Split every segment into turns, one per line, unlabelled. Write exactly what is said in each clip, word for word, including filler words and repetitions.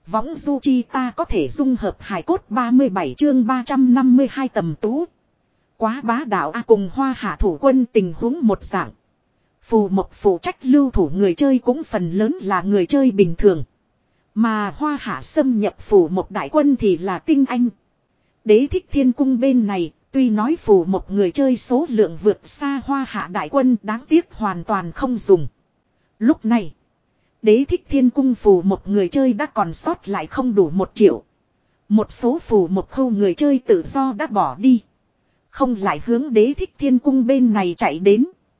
Võng du chi ta có thể dung hợp hài cốt ba mươi bảy chương ba trăm năm mươi hai tầm tú. Quá bá đạo a cùng Hoa Hạ thủ quân tình huống một dạng. Phù Mộc phụ trách lưu thủ người chơi cũng phần lớn là người chơi bình thường. Mà Hoa Hạ xâm nhập Phù Mộc đại quân thì là tinh anh. Đế thích thiên cung bên này, tuy nói Phù Mộc người chơi số lượng vượt xa Hoa Hạ đại quân, đáng tiếc hoàn toàn không dùng. Lúc này, Đế thích thiên cung Phù Mộc người chơi đã còn sót lại không đủ một triệu. Một số Phù Mộc khu người chơi tự do đã bỏ đi. Không lại hướng Đế thích thiên cung bên này chạy đến.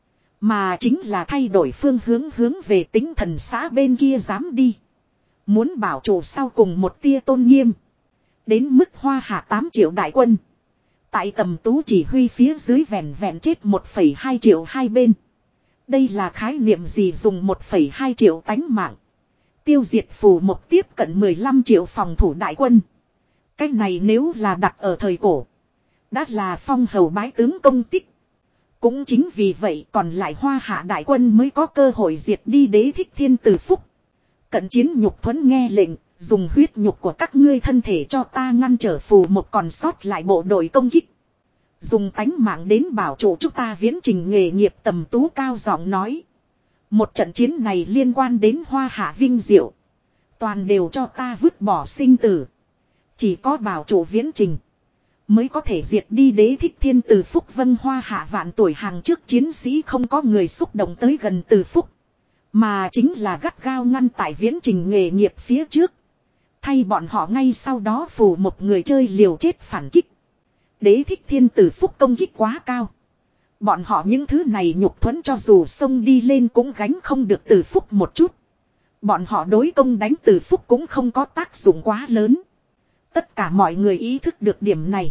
Mà chính là thay đổi phương hướng hướng về Tính Thần xã bên kia dám đi. Muốn bảo trụ sau cùng một tia tôn nghiêm. Đến mức Hoa Hạ tám triệu đại quân. Tại tầm tú chỉ huy phía dưới vẹn vẹn chết một phẩy hai triệu hai bên. Đây là khái niệm gì dùng một phẩy hai triệu tánh mạng. Tiêu diệt Phù Mộc tiếp cận mười lăm triệu phòng thủ đại quân. Cái này nếu là đặt ở thời cổ. Đã là phong hầu bái tướng công tích. Cũng chính vì vậy còn lại Hoa Hạ đại quân mới có cơ hội diệt đi Đế thích thiên từ phúc. Cận chiến nhục thuẫn nghe lệnh. Dùng huyết nhục của các ngươi thân thể cho ta ngăn trở Phù Mộc còn sót lại bộ đội công kích. Dùng tánh mạng đến bảo trụ chúng ta viễn trình nghề nghiệp tầm tú cao giọng nói. Một trận chiến này liên quan đến Hoa Hạ vinh diệu. Toàn đều cho ta vứt bỏ sinh tử. Chỉ có bảo trụ viễn trình. Mới có thể diệt đi Đế thích thiên từ phúc vân Hoa Hạ vạn tuổi hàng trước chiến sĩ không có người xúc động tới gần từ phúc. Mà chính là gắt gao ngăn tại viễn trình nghề nghiệp phía trước. Thay bọn họ ngay sau đó Phù một người chơi liều chết phản kích. Đế thích thiên từ phúc công kích quá cao. Bọn họ những thứ này nhục thuẫn cho dù xông đi lên cũng gánh không được từ phúc một chút. Bọn họ đối công đánh từ phúc cũng không có tác dụng quá lớn. Tất cả mọi người ý thức được điểm này.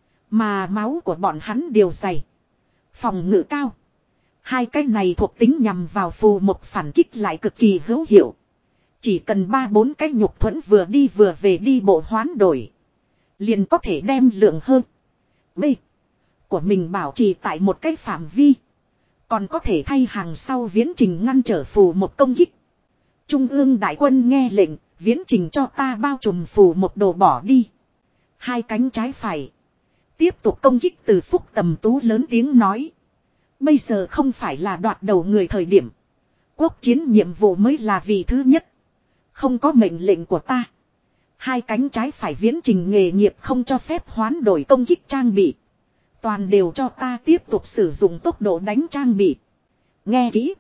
Mà máu của bọn hắn đều dày. Phòng ngự cao. Hai cái này thuộc tính nhằm vào Phù một phản kích lại cực kỳ hữu hiệu. Chỉ cần ba bốn cái nhục thuẫn vừa đi vừa về đi bộ hoán đổi. Liền có thể đem lượng hơn. B. Của mình bảo trì tại một cái phạm vi. Còn có thể thay hàng sau viễn trình ngăn trở Phù một công kích. Trung ương đại quân nghe lệnh. Viễn trình cho ta bao trùm Phù một đồ bỏ đi. Hai cánh trái phải. Tiếp tục công kích từ phúc tầm tú lớn tiếng nói. Bây giờ không phải là đoạt đầu người thời điểm. Quốc chiến nhiệm vụ mới là vì thứ nhất. Không có mệnh lệnh của ta. Hai cánh trái phải viễn trình nghề nghiệp không cho phép hoán đổi công kích trang bị. Toàn đều cho ta tiếp tục sử dụng tốc độ đánh trang bị. Nghe kỹ.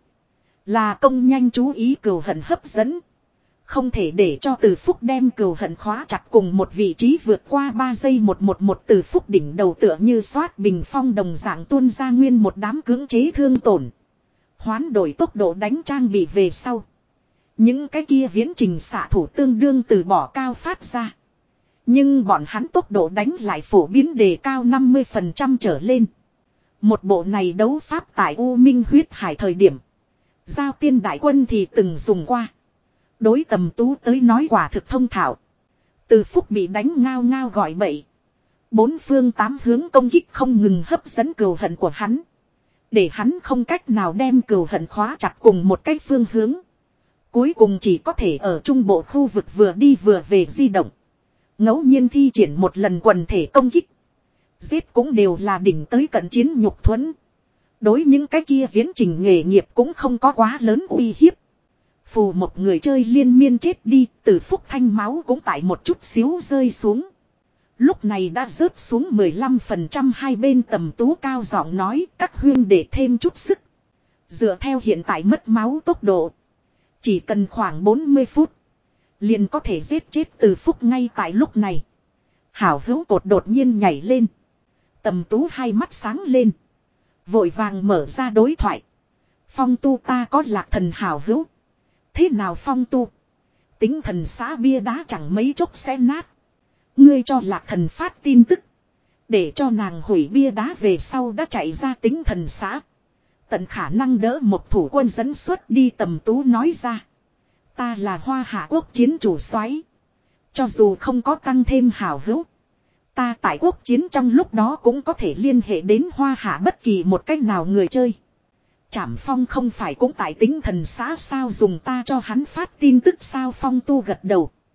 Là công nhanh chú ý cừu hận hấp dẫn. Không thể để cho từ phúc đem cừu hận khóa chặt cùng một vị trí vượt qua ba giây một một một từ phúc đỉnh đầu tựa như xoát bình phong đồng dạng tuôn ra nguyên một đám cưỡng chế thương tổn. Hoán đổi tốc độ đánh trang bị về sau. Những cái kia viễn trình xạ thủ tương đương từ bỏ cao phát ra. Nhưng bọn hắn tốc độ đánh lại phổ biến đề cao năm mươi phần trăm trở lên. Một bộ này đấu pháp tại U Minh huyết hải thời điểm. Giao tiên đại quân thì từng dùng qua. Đối tầm tú tới nói quả thực thông thạo. Từ phúc bị đánh ngao ngao gọi bậy. Bốn phương tám hướng công kích không ngừng hấp dẫn cừu hận của hắn. Để hắn không cách nào đem cừu hận khóa chặt cùng một cái phương hướng. Cuối cùng chỉ có thể ở trung bộ khu vực vừa đi vừa về di động. Ngẫu nhiên thi triển một lần quần thể công kích. Giết cũng đều là đỉnh tới cận chiến nhục thuẫn. Đối những cái kia viễn trình nghề nghiệp cũng không có quá lớn uy hiếp. Phù một người chơi liên miên chết đi, từ phúc thanh máu cũng tại một chút xíu rơi xuống. Lúc này đã rớt xuống mười lăm phần trăm hai bên tầm tú cao giọng nói các huyên để thêm chút sức. Dựa theo hiện tại mất máu tốc độ. Chỉ cần khoảng bốn mươi phút. Liền có thể giết chết từ phúc ngay tại lúc này. Hảo hữu cột đột nhiên nhảy lên. Tầm tú hai mắt sáng lên. Vội vàng mở ra đối thoại. Phong tu ta có lạc thần hảo hữu. Thế nào phong tu? Tính thần xã bia đá chẳng mấy chốc sẽ nát. Ngươi cho lạc thần phát tin tức. Để cho nàng hủy bia đá về sau đã chạy ra tính thần xã. Tận khả năng đỡ một thủ quân dẫn xuất đi tầm tú nói ra. Ta là Hoa Hạ quốc chiến chủ soái. Cho dù không có tăng thêm hảo hữu. Ta tại quốc chiến trong lúc đó cũng có thể liên hệ đến Hoa Hạ bất kỳ một cách nào người chơi. Trảm Phong không phải cũng tại tính thần xã sao dùng ta cho hắn phát tin tức sao Phong tu gật đầu.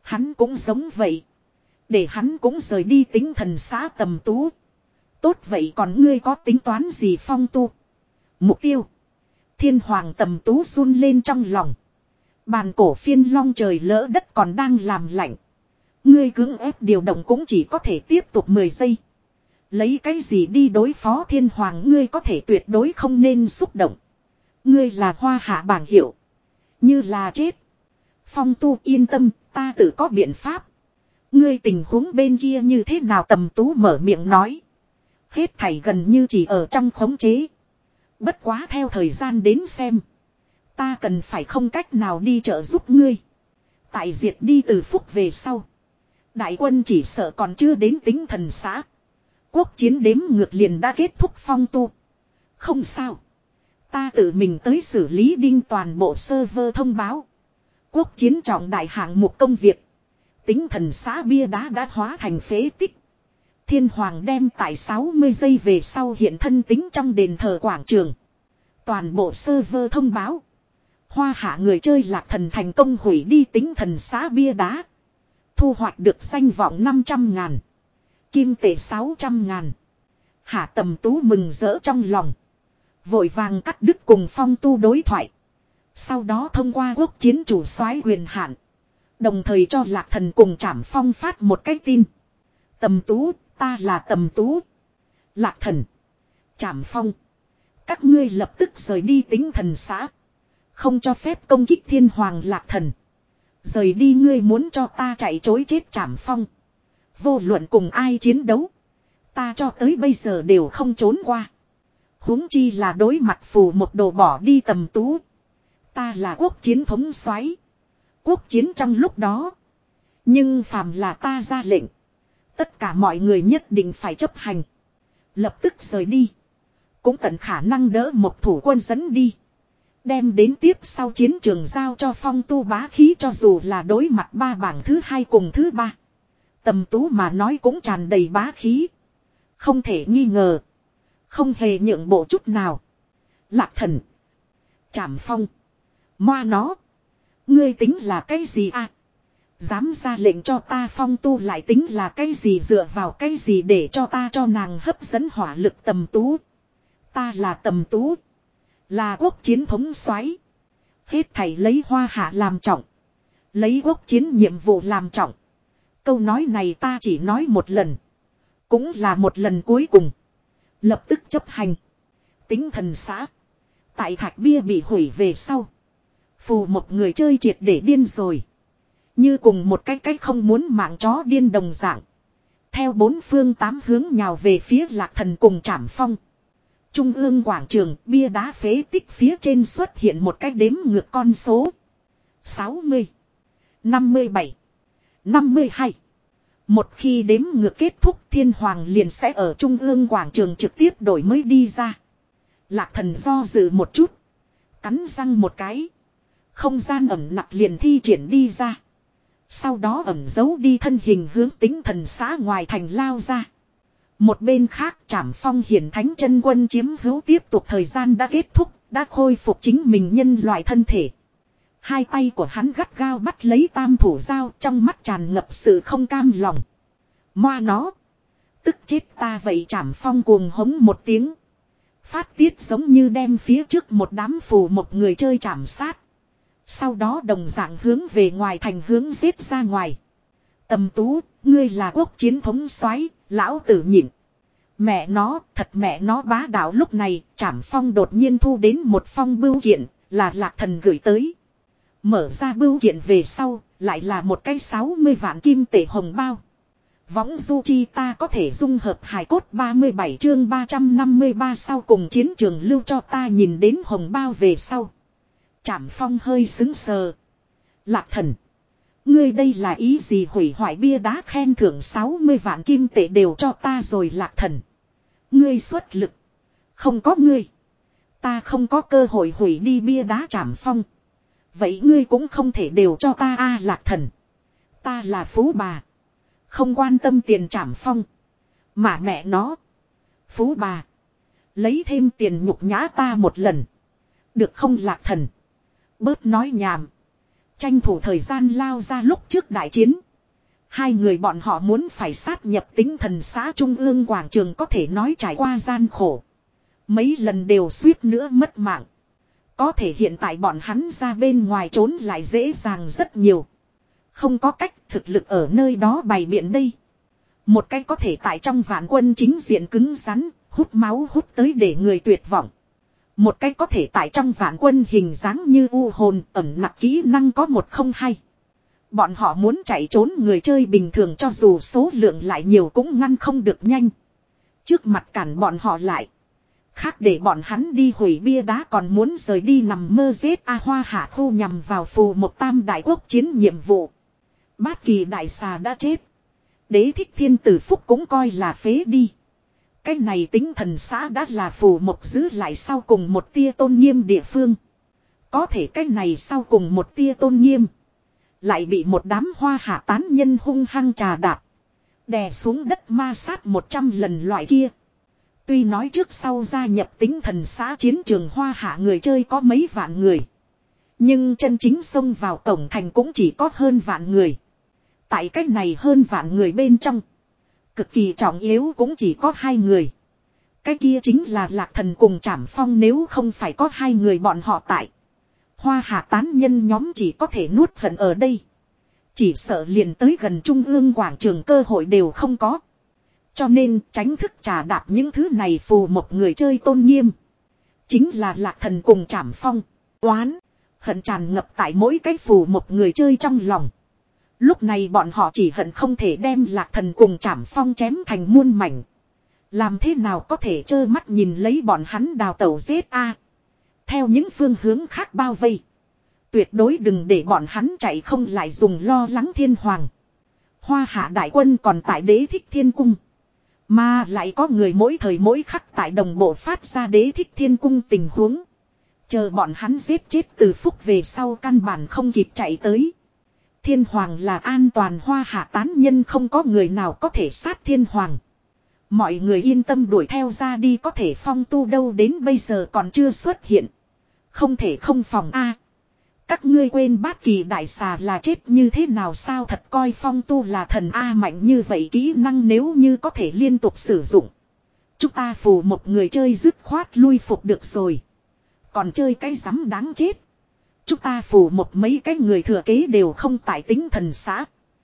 Hắn cũng giống vậy. Để hắn cũng rời đi tính thần xã Tầm Tú. Tốt vậy còn ngươi có tính toán gì Phong Tu? Mục tiêu. Thiên hoàng Tầm Tú run lên trong lòng. Bàn cổ phiên long trời lỡ đất còn đang làm lạnh. Ngươi cưỡng ép điều động cũng chỉ có thể tiếp tục mười giây. Lấy cái gì đi đối phó thiên hoàng ngươi có thể tuyệt đối không nên xúc động. Ngươi là hoa hạ bảng hiệu. Như là chết. Phong Tu yên tâm, ta tự có biện pháp. Ngươi tình huống bên kia như thế nào Tầm Tú mở miệng nói. Hết thảy gần như chỉ ở trong khống chế. Bất quá theo thời gian đến xem. Ta cần phải không cách nào đi trợ giúp ngươi. Tại diệt đi từ phúc về sau. Đại quân chỉ sợ còn chưa đến tính thần xã. Quốc chiến đếm ngược liền đã kết thúc Phong Tu. Không sao. Ta tự mình tới xử lý đinh toàn bộ server thông báo. Quốc chiến trọng đại hạng mục công việc. Tính thần xã bia đá đã hóa thành phế tích. Thiên hoàng đem tại sáu mươi giây về sau hiện thân tính trong đền thờ quảng trường. Toàn bộ server thông báo. Hoa hạ người chơi lạc thần thành công hủy đi tính thần xã bia đá. Thu hoạch được danh vọng năm trăm ngàn. Kim tệ sáu trăm ngàn. Hạ Tầm Tú mừng rỡ trong lòng. Vội vàng cắt đứt cùng Phong Tu đối thoại. Sau đó thông qua quốc chiến chủ soái quyền hạn. Đồng thời cho lạc thần cùng Trảm Phong phát một cái tin. Tầm Tú, ta là Tầm Tú. Lạc thần. Trảm Phong. Các ngươi lập tức rời đi tính thần xã. Không cho phép công kích thiên hoàng lạc thần. Rời đi ngươi muốn cho ta chạy chối chết Trảm Phong. Vô luận cùng ai chiến đấu. Ta cho tới bây giờ đều không trốn qua. Huống chi là đối mặt phù một đồ bỏ đi Tầm Tú. Ta là quốc chiến thống soái. Quốc chiến trong lúc đó. Nhưng phàm là ta ra lệnh. Tất cả mọi người nhất định phải chấp hành. Lập tức rời đi. Cũng tận khả năng đỡ một thủ quân dẫn đi. Đem đến tiếp sau chiến trường giao cho Phong Tu bá khí cho dù là đối mặt ba bảng thứ hai cùng thứ ba. Tầm Tú mà nói cũng tràn đầy bá khí. Không thể nghi ngờ. Không hề nhượng bộ chút nào. Lạc thần. Trảm Phong. Moa nó. Ngươi tính là cái gì à? Dám ra lệnh cho ta Phong Tu lại tính là cái gì dựa vào cái gì để cho ta cho nàng hấp dẫn hỏa lực Tầm Tú. Ta là Tầm Tú. Là quốc chiến thống soái. Hết thảy lấy hoa hạ làm trọng. Lấy quốc chiến nhiệm vụ làm trọng. Câu nói này ta chỉ nói một lần. Cũng là một lần cuối cùng. Lập tức chấp hành. Tính thần xã. Tại thạch bia bị hủy về sau. Phù một người chơi triệt để điên rồi. Như cùng một cái cách không muốn mạng chó điên đồng dạng. Theo bốn phương tám hướng nhào về phía lạc thần cùng Trảm Phong. Trung ương quảng trường bia đá phế tích phía trên xuất hiện một cái đếm ngược con số. sáu mươi. năm mươi bảy. năm mươi hai. Một khi đếm ngược kết thúc thiên hoàng liền sẽ ở trung ương quảng trường trực tiếp đổi mới đi ra. Lạc thần do dự một chút. Cắn răng một cái. Không gian ẩm nặc liền thi triển đi ra. Sau đó ẩm giấu đi thân hình hướng tính thần xã ngoài thành lao ra. Một bên khác Trảm Phong hiển thánh chân quân chiếm hữu tiếp tục thời gian đã kết thúc, đã khôi phục chính mình nhân loại thân thể. Hai tay của hắn gắt gao bắt lấy tam thủ dao trong mắt tràn ngập sự không cam lòng. Moa nó. Tức chết ta vậy Trảm Phong cuồng hống một tiếng. Phát tiết giống như đem phía trước một đám phù một người chơi chảm sát. Sau đó đồng dạng hướng về ngoài thành hướng giết ra ngoài. Tầm Tú, ngươi là quốc chiến thống soái, lão tử nhịn. Mẹ nó, thật mẹ nó bá đạo lúc này, Trảm Phong đột nhiên thu đến một phong bưu kiện, là lạc thần gửi tới. Mở ra bưu kiện về sau, lại là một cái sáu mươi vạn kim tệ hồng bao. Võng du chi ta có thể dung hợp hài cốt ba mươi bảy chương ba trăm năm mươi ba sau cùng chiến trường lưu cho ta nhìn đến hồng bao về sau. Trảm Phong hơi xứng sờ. Lạc thần. Ngươi đây là ý gì hủy hoại bia đá khen thưởng sáu mươi vạn kim tệ đều cho ta rồi lạc thần. Ngươi xuất lực. Không có ngươi. Ta không có cơ hội hủy đi bia đá Trảm Phong. Vậy ngươi cũng không thể đều cho ta a à, lạc thần. Ta là phú bà. Không quan tâm tiền Trảm Phong. Mà mẹ nó. Phú bà. Lấy thêm tiền nhục nhã ta một lần. Được không lạc thần. Bớt nói nhảm. Tranh thủ thời gian lao ra lúc trước đại chiến. Hai người bọn họ muốn phải sát nhập Tính Thần xã Trung ương quảng trường có thể nói trải qua gian khổ. Mấy lần đều suýt nữa mất mạng. Có thể hiện tại bọn hắn ra bên ngoài trốn lại dễ dàng rất nhiều. Không có cách, thực lực ở nơi đó bày biện đây. Một cách có thể tại trong vạn quân chính diện cứng rắn, hút máu hút tới để người tuyệt vọng. Một cách có thể tại trong vạn quân hình dáng như u hồn ẩn nặc kỹ năng có một không hai. Bọn họ muốn chạy trốn người chơi bình thường cho dù số lượng lại nhiều cũng ngăn không được nhanh. Trước mặt cản bọn họ lại. Khác để bọn hắn đi hủy bia đá còn muốn rời đi nằm mơ giết A Hoa Hạ Khu nhằm vào phù một tam đại quốc chiến nhiệm vụ. Bát kỳ đại xà đã chết. Đế thích thiên tử phúc cũng coi là phế đi. Cái này Tính Thần xã đã là phù một giữ lại sau cùng một tia tôn nghiêm địa phương. Có thể cái này sau cùng một tia tôn nghiêm. Lại bị một đám Hoa Hạ tán nhân hung hăng trà đạp. Đè xuống đất ma sát một trăm lần loại kia. Tuy nói trước sau gia nhập Tính Thần xã chiến trường Hoa Hạ người chơi có mấy vạn người. Nhưng chân chính xông vào cổng thành cũng chỉ có hơn vạn người. Tại cách này hơn vạn người bên trong. Cực kỳ trọng yếu cũng chỉ có hai người. Cái kia chính là Lạc Thần cùng Trảm Phong, nếu không phải có hai người bọn họ tại. Hoa Hạ tán nhân nhóm chỉ có thể nuốt hận ở đây. Chỉ sợ liền tới gần trung ương quảng trường cơ hội đều không có. Cho nên tránh thức trà đạp những thứ này phù một người chơi tôn nghiêm. Chính là Lạc Thần cùng Trảm Phong. Oán, hận tràn ngập tại mỗi cái phù một người chơi trong lòng. Lúc này bọn họ chỉ hận không thể đem Lạc Thần cùng Trảm Phong chém thành muôn mảnh. Làm thế nào có thể trơ mắt nhìn lấy bọn hắn đào tẩu giết a? Theo những phương hướng khác bao vây. Tuyệt đối đừng để bọn hắn chạy không lại dùng lo lắng thiên hoàng. Hoa Hạ đại quân còn tại Đế Thích Thiên Cung. Mà lại có người mỗi thời mỗi khắc tại đồng bộ phát ra Đế Thích Thiên Cung tình huống. Chờ bọn hắn giết chết từ phúc về sau căn bản không kịp chạy tới. Thiên hoàng là an toàn, Hoa Hạ tán nhân không có người nào có thể sát thiên hoàng. Mọi người yên tâm đuổi theo ra đi, có thể Phong Tu đâu đến bây giờ còn chưa xuất hiện. Không thể không phòng a. Các ngươi quên Bát kỳ đại xà là chết như thế nào sao, thật coi Phong Tu là thần a, mạnh như vậy kỹ năng nếu như có thể liên tục sử dụng. Chúng ta phù một người chơi dứt khoát lui phục được rồi. Còn chơi cái rắm đáng chết. Chúng ta phù một mấy cái người thừa kế đều không tại Tính Thần xã.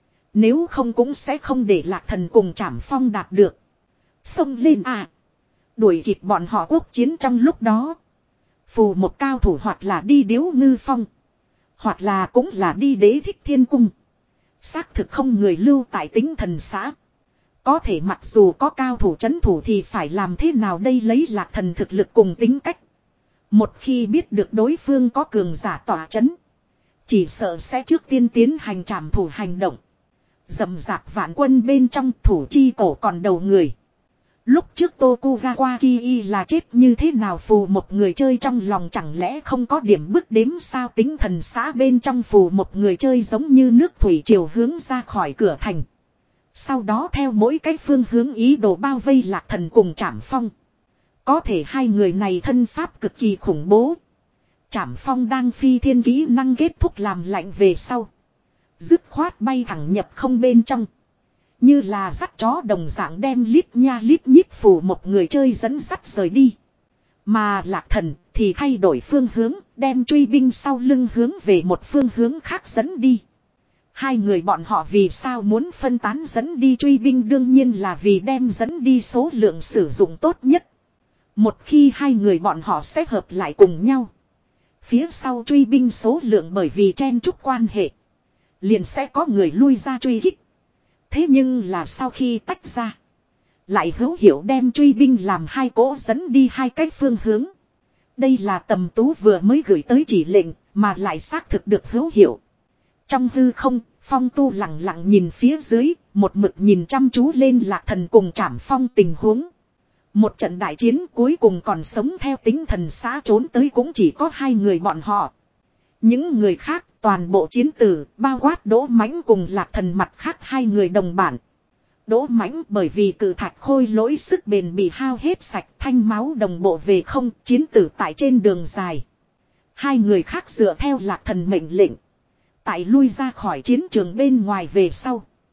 Nếu không cũng sẽ không để Lạc Thần cùng Trảm Phong đạt được. Xông lên à. Đuổi kịp bọn họ quốc chiến trong lúc đó. Phù một cao thủ hoặc là đi Điếu Ngư Phong. Hoặc là cũng là đi Đế Thích Thiên Cung. Xác thực không người lưu tại Tính Thần xã. Có thể mặc dù có cao thủ trấn thủ thì phải làm thế nào đây, lấy Lạc Thần thực lực cùng tính cách. Một khi biết được đối phương có cường giả tỏa trấn, chỉ sợ sẽ trước tiên tiến hành trảm thủ hành động. Dầm dạp vạn quân bên trong thủ chi cổ còn đầu người. Lúc trước Tokugawa Kii là chết như thế nào, phù một người chơi trong lòng chẳng lẽ không có điểm bước đếm sao? Tính Thần xã bên trong phù một người chơi giống như nước thủy triều hướng ra khỏi cửa thành. Sau đó theo mỗi cái phương hướng ý đồ bao vây Lạc Thần cùng Trảm Phong. Có thể hai người này thân pháp cực kỳ khủng bố. Trảm Phong đang phi thiên kỹ năng kết thúc làm lạnh về sau. Dứt khoát bay thẳng nhập không bên trong. Như là dắt chó đồng dạng đem lít nha lít nhít phủ một người chơi dẫn dắt rời đi. Mà Lạc Thần thì thay đổi phương hướng, đem truy binh sau lưng hướng về một phương hướng khác dẫn đi. Hai người bọn họ vì sao muốn phân tán dẫn đi truy binh, đương nhiên là vì đem dẫn đi số lượng sử dụng tốt nhất. Một khi hai người bọn họ sẽ hợp lại cùng nhau. Phía sau truy binh số lượng bởi vì chen chúc quan hệ. Liền sẽ có người lui ra truy kích. Thế nhưng là sau khi tách ra. Lại hữu hiệu đem truy binh làm hai cỗ dẫn đi hai cách phương hướng. Đây là Tầm Tú vừa mới gửi tới chỉ lệnh mà lại xác thực được hữu hiệu. Trong hư không, Phong Tu lặng lặng nhìn phía dưới, một mực nhìn chăm chú lên Lạc Thần cùng Trảm Phong tình huống. Một trận đại chiến cuối cùng còn sống theo Tính Thần xã trốn tới cũng chỉ có hai người bọn họ. Những người khác toàn bộ chiến tử, bao quát Đỗ Mãnh cùng Lạc Thần mặt khác hai người đồng bản. Đỗ Mãnh bởi vì cự thạch khôi lỗi sức bền bị hao hết sạch, thanh máu đồng bộ về không, chiến tử tại trên đường dài. Hai người khác dựa theo Lạc Thần mệnh lệnh. Tại lui ra khỏi chiến trường bên ngoài về sau.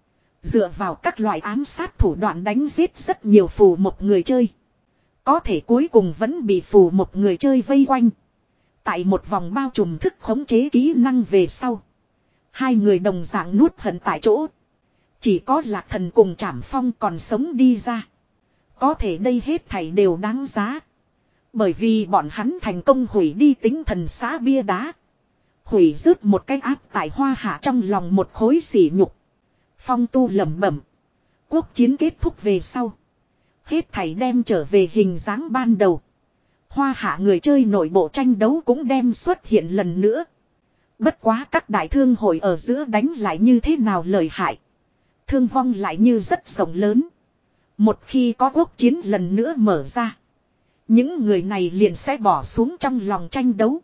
Dựa vào các loại ám sát thủ đoạn đánh giết rất nhiều phù một người chơi. Có thể cuối cùng vẫn bị phù một người chơi vây quanh. Tại một vòng bao trùm thức khống chế kỹ năng về sau. Hai người đồng dạng nuốt hận tại chỗ. Chỉ có Lạc Thần cùng Trảm Phong còn sống đi ra. Có thể đây hết thảy đều đáng giá. Bởi vì bọn hắn thành công hủy đi tinh thần xã bia đá. Hủy rớt một cái áp tại Hoa Hạ trong lòng một khối sỉ nhục. Phong Tu lẩm bẩm. Quốc chiến kết thúc về sau. Hết thảy đem trở về hình dáng ban đầu. Hoa Hạ người chơi nội bộ tranh đấu cũng đem xuất hiện lần nữa. Bất quá các đại thương hội ở giữa đánh lại như thế nào lợi hại. Thương vong lại như rất rộng lớn. Một khi có quốc chiến lần nữa mở ra. Những người này liền sẽ bỏ xuống trong lòng tranh đấu.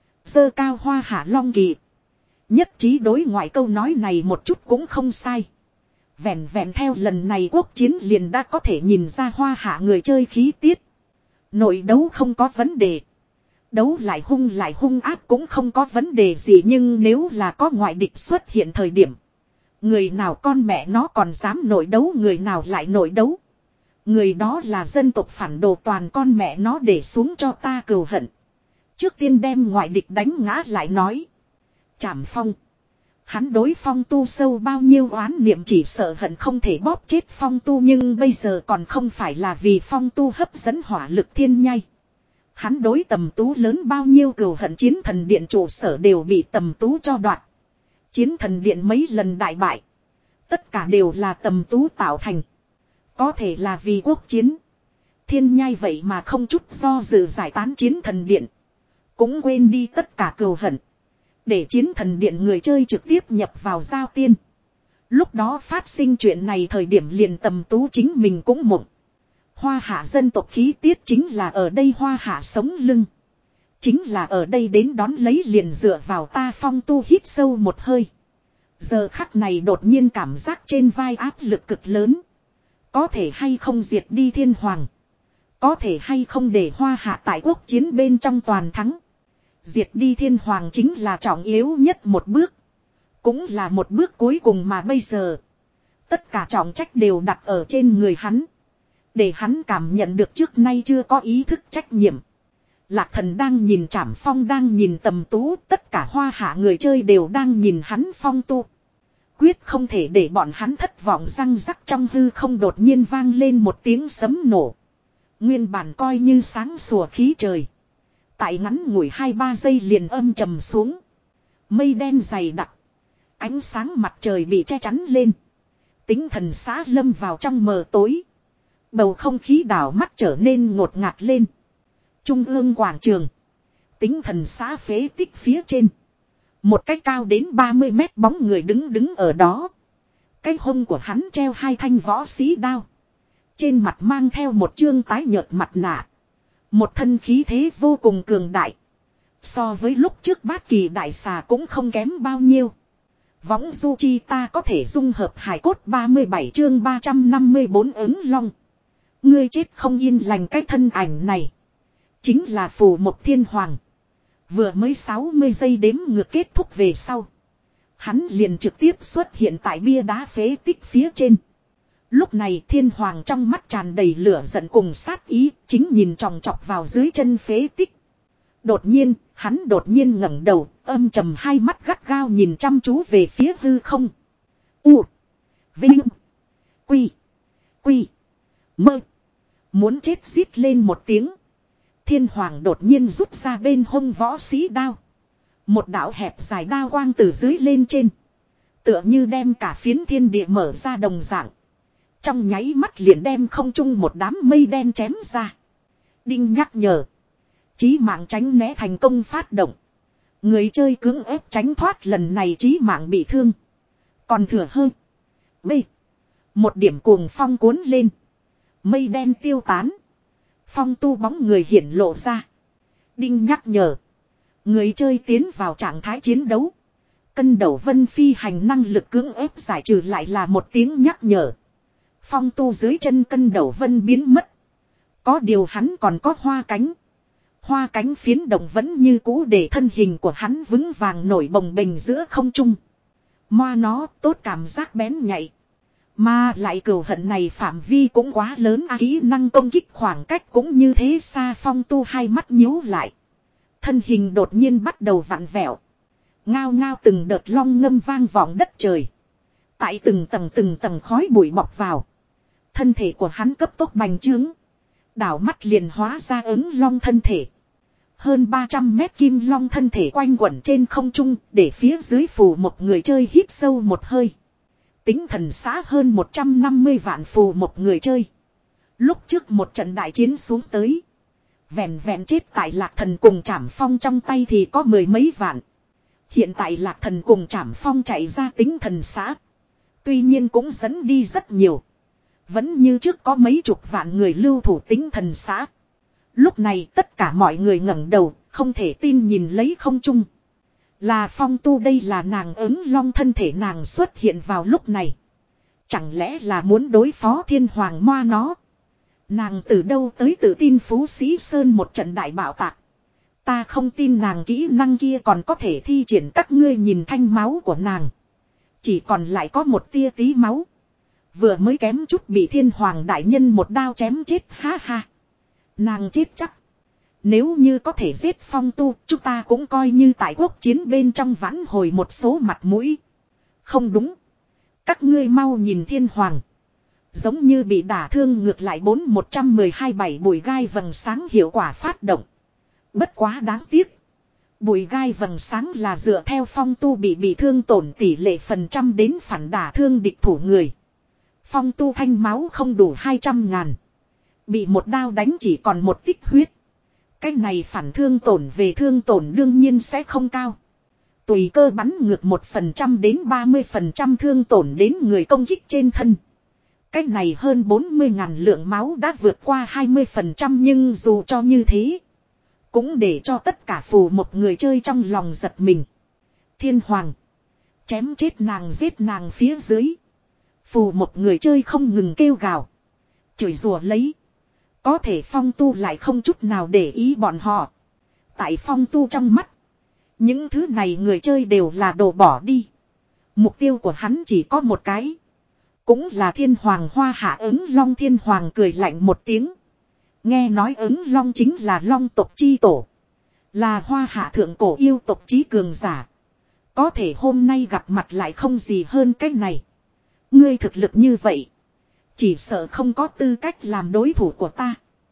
Dơ cao Hoa Hạ long kỳ. Nhất trí đối ngoại câu nói này một chút cũng không sai. Vẹn vẹn theo lần này quốc chiến liền đã có thể nhìn ra Hoa Hạ người chơi khí tiết. Nội đấu không có vấn đề. Đấu lại hung lại hung ác cũng không có vấn đề gì, nhưng nếu là có ngoại địch xuất hiện thời điểm. Người nào con mẹ nó còn dám nội đấu, người nào lại nội đấu. Người đó là dân tộc phản đồ, toàn con mẹ nó để xuống cho ta cừu hận. Trước tiên đem ngoại địch đánh ngã lại nói. Trảm Phong. Hắn đối Phong Tu sâu bao nhiêu oán niệm, chỉ sợ hận không thể bóp chết Phong Tu, nhưng bây giờ còn không phải là vì Phong Tu hấp dẫn hỏa lực thiên nhai. Hắn đối Tầm Tú lớn bao nhiêu cừu hận, Chiến Thần Điện trụ sở đều bị Tầm Tú cho đoạt. Chiến Thần Điện mấy lần đại bại. Tất cả đều là Tầm Tú tạo thành. Có thể là vì quốc chiến. Thiên nhai vậy mà không chút do dự giải tán Chiến Thần Điện. Cũng quên đi tất cả cừu hận. Để Chiến Thần Điện người chơi trực tiếp nhập vào giao tiên. Lúc đó phát sinh chuyện này thời điểm liền Tầm Tú chính mình cũng mộng. Hoa Hạ dân tộc khí tiết chính là ở đây, Hoa Hạ sống lưng. Chính là ở đây, đến đón lấy liền dựa vào ta. Phong Tu hít sâu một hơi. Giờ khắc này đột nhiên cảm giác trên vai áp lực cực lớn. Có thể hay không diệt đi Thiên Hoàng. Có thể hay không để Hoa Hạ tại quốc chiến bên trong toàn thắng. Diệt đi Thiên Hoàng chính là trọng yếu nhất một bước. Cũng là một bước cuối cùng mà bây giờ. Tất cả trọng trách đều đặt ở trên người hắn. Để hắn cảm nhận được trước nay chưa có ý thức trách nhiệm. Lạc Thần đang nhìn Trảm Phong, đang nhìn Tầm Tú. Tất cả Hoa Hạ người chơi đều đang nhìn hắn Phong Tu. Quyết không thể để bọn hắn thất vọng. Răng rắc trong hư không đột nhiên vang lên một tiếng sấm nổ. Nguyên bản coi như sáng sủa khí trời. Tại ngắn ngủi hai ba giây liền âm trầm xuống. Mây đen dày đặc. Ánh sáng mặt trời bị che chắn lên. Tinh thần xã lâm vào trong mờ tối. Bầu không khí đảo mắt trở nên ngột ngạt lên. Trung ương quảng trường. Tinh thần xã phế tích phía trên. Một cái cao đến ba mươi mét bóng người đứng đứng ở đó. Cái hông của hắn treo hai thanh võ sĩ đao. Trên mặt mang theo một trương tái nhợt mặt nạ. Một thân khí thế vô cùng cường đại. So với lúc trước Bát Kỳ đại xà cũng không kém bao nhiêu. Võng du chi ta có thể dung hợp hài cốt. Ba mươi bảy chương ba trăm năm mươi bốn ứng long. Ngươi chết không yên lành. Cái thân ảnh này chính là Phù Một Thiên Hoàng. Vừa mới sáu mươi giây đếm ngược kết thúc về sau, hắn liền trực tiếp xuất hiện tại bia đá phế tích phía trên. Lúc này Thiên Hoàng trong mắt tràn đầy lửa giận cùng sát ý, chính nhìn chòng chọc vào dưới chân phế tích. Đột nhiên, hắn đột nhiên ngẩng đầu, âm trầm hai mắt gắt gao nhìn chăm chú về phía hư không. U, Vinh, Quy, Quy, Mơ. Muốn chết rít lên một tiếng. Thiên Hoàng đột nhiên rút ra bên hông võ sĩ đao. Một đạo hẹp dài đao quang từ dưới lên trên. Tựa như đem cả phiến thiên địa mở ra đồng dạng. Trong nháy mắt liền đem không trung một đám mây đen chém ra. Đinh nhắc nhở. Chí mạng tránh né thành công phát động. Người chơi cưỡng ép tránh thoát lần này chí mạng bị thương. Còn thừa hơn. B. Một điểm cuồng phong cuốn lên. Mây đen tiêu tán. Phong Tu bóng người hiển lộ ra. Đinh nhắc nhở. Người chơi tiến vào trạng thái chiến đấu. Cân đầu vân phi hành năng lực cưỡng ép giải trừ lại là một tiếng nhắc nhở. Phong Tu dưới chân cân đầu vân biến mất. Có điều hắn còn có hoa cánh. Hoa cánh phiến động vẫn như cũ để thân hình của hắn vững vàng nổi bồng bềnh giữa không trung. Moa nó tốt cảm giác bén nhạy. Mà lại cừu hận này phạm vi cũng quá lớn à, kỹ năng công kích khoảng cách cũng như thế xa. Phong Tu hai mắt nhíu lại. Thân hình đột nhiên bắt đầu vặn vẹo. Ngao ngao từng đợt long ngâm vang vọng đất trời. Tại từng tầng từng tầng khói bụi bọc vào. Thân thể của hắn cấp tốc bành trướng. Đảo mắt liền hóa ra ứng long thân thể. Hơn ba trăm mét kim long thân thể quanh quẩn trên không trung, để phía dưới phù một người chơi hít sâu một hơi. Tính thần xã hơn một trăm năm mươi vạn phù một người chơi. Lúc trước một trận đại chiến xuống tới. Vẹn vẹn chết tại Lạc Thần cùng Trảm Phong trong tay thì có mười mấy vạn. Hiện tại Lạc Thần cùng Trảm Phong chạy ra tính thần xã. Tuy nhiên cũng dẫn đi rất nhiều. Vẫn như trước có mấy chục vạn người lưu thủ tính thần xã. Lúc này tất cả mọi người ngẩng đầu, không thể tin nhìn lấy không trung. Là Phong Tu, đây là nàng ứng long thân thể nàng xuất hiện vào lúc này. Chẳng lẽ là muốn đối phó thiên hoàng moa nó. Nàng từ đâu tới tự tin Phú Sĩ Sơn một trận đại bạo tạc. Ta không tin nàng kỹ năng kia còn có thể thi triển, các ngươi nhìn thanh máu của nàng. Chỉ còn lại có một tia tí máu. Vừa mới kém chút bị thiên hoàng đại nhân một đao chém chết, ha ha. Nàng chết chắc. Nếu như có thể giết Phong Tu, chúng ta cũng coi như tại quốc chiến bên trong vãn hồi một số mặt mũi. Không đúng. Các ngươi mau nhìn thiên hoàng. Giống như bị đả thương ngược lại bốn một trăm mười hai bảy bụi gai vầng sáng hiệu quả phát động. Bất quá đáng tiếc. Bụi gai vầng sáng là dựa theo Phong Tu bị bị thương tổn tỷ lệ phần trăm đến phản đả thương địch thủ người. Phong Tu thanh máu không đủ hai trăm ngàn. Bị một đao đánh chỉ còn một tích huyết. Cái này phản thương tổn về thương tổn đương nhiên sẽ không cao. Tùy cơ bắn ngược một phần trăm đến ba mươi phần trăm thương tổn đến người công kích trên thân. Cái này hơn bốn mươi ngàn lượng máu đã vượt qua hai mươi phần trăm, nhưng dù cho như thế. Cũng để cho tất cả phù một người chơi trong lòng giật mình. Thiên hoàng. Chém chết nàng, giết nàng phía dưới. Phù một người chơi không ngừng kêu gào. Chửi rủa lấy. Có thể Phong Tu lại không chút nào để ý bọn họ. Tại Phong Tu trong mắt. Những thứ này người chơi đều là đồ bỏ đi. Mục tiêu của hắn chỉ có một cái. Cũng là thiên hoàng hoa hạ ứng long. Thiên hoàng cười lạnh một tiếng. Nghe nói ứng long chính là long tộc chi tổ. Là hoa hạ thượng cổ yêu tộc chí cường giả. Có thể hôm nay gặp mặt lại không gì hơn cái này. Ngươi thực lực như vậy. Chỉ sợ không có tư cách làm đối thủ của ta.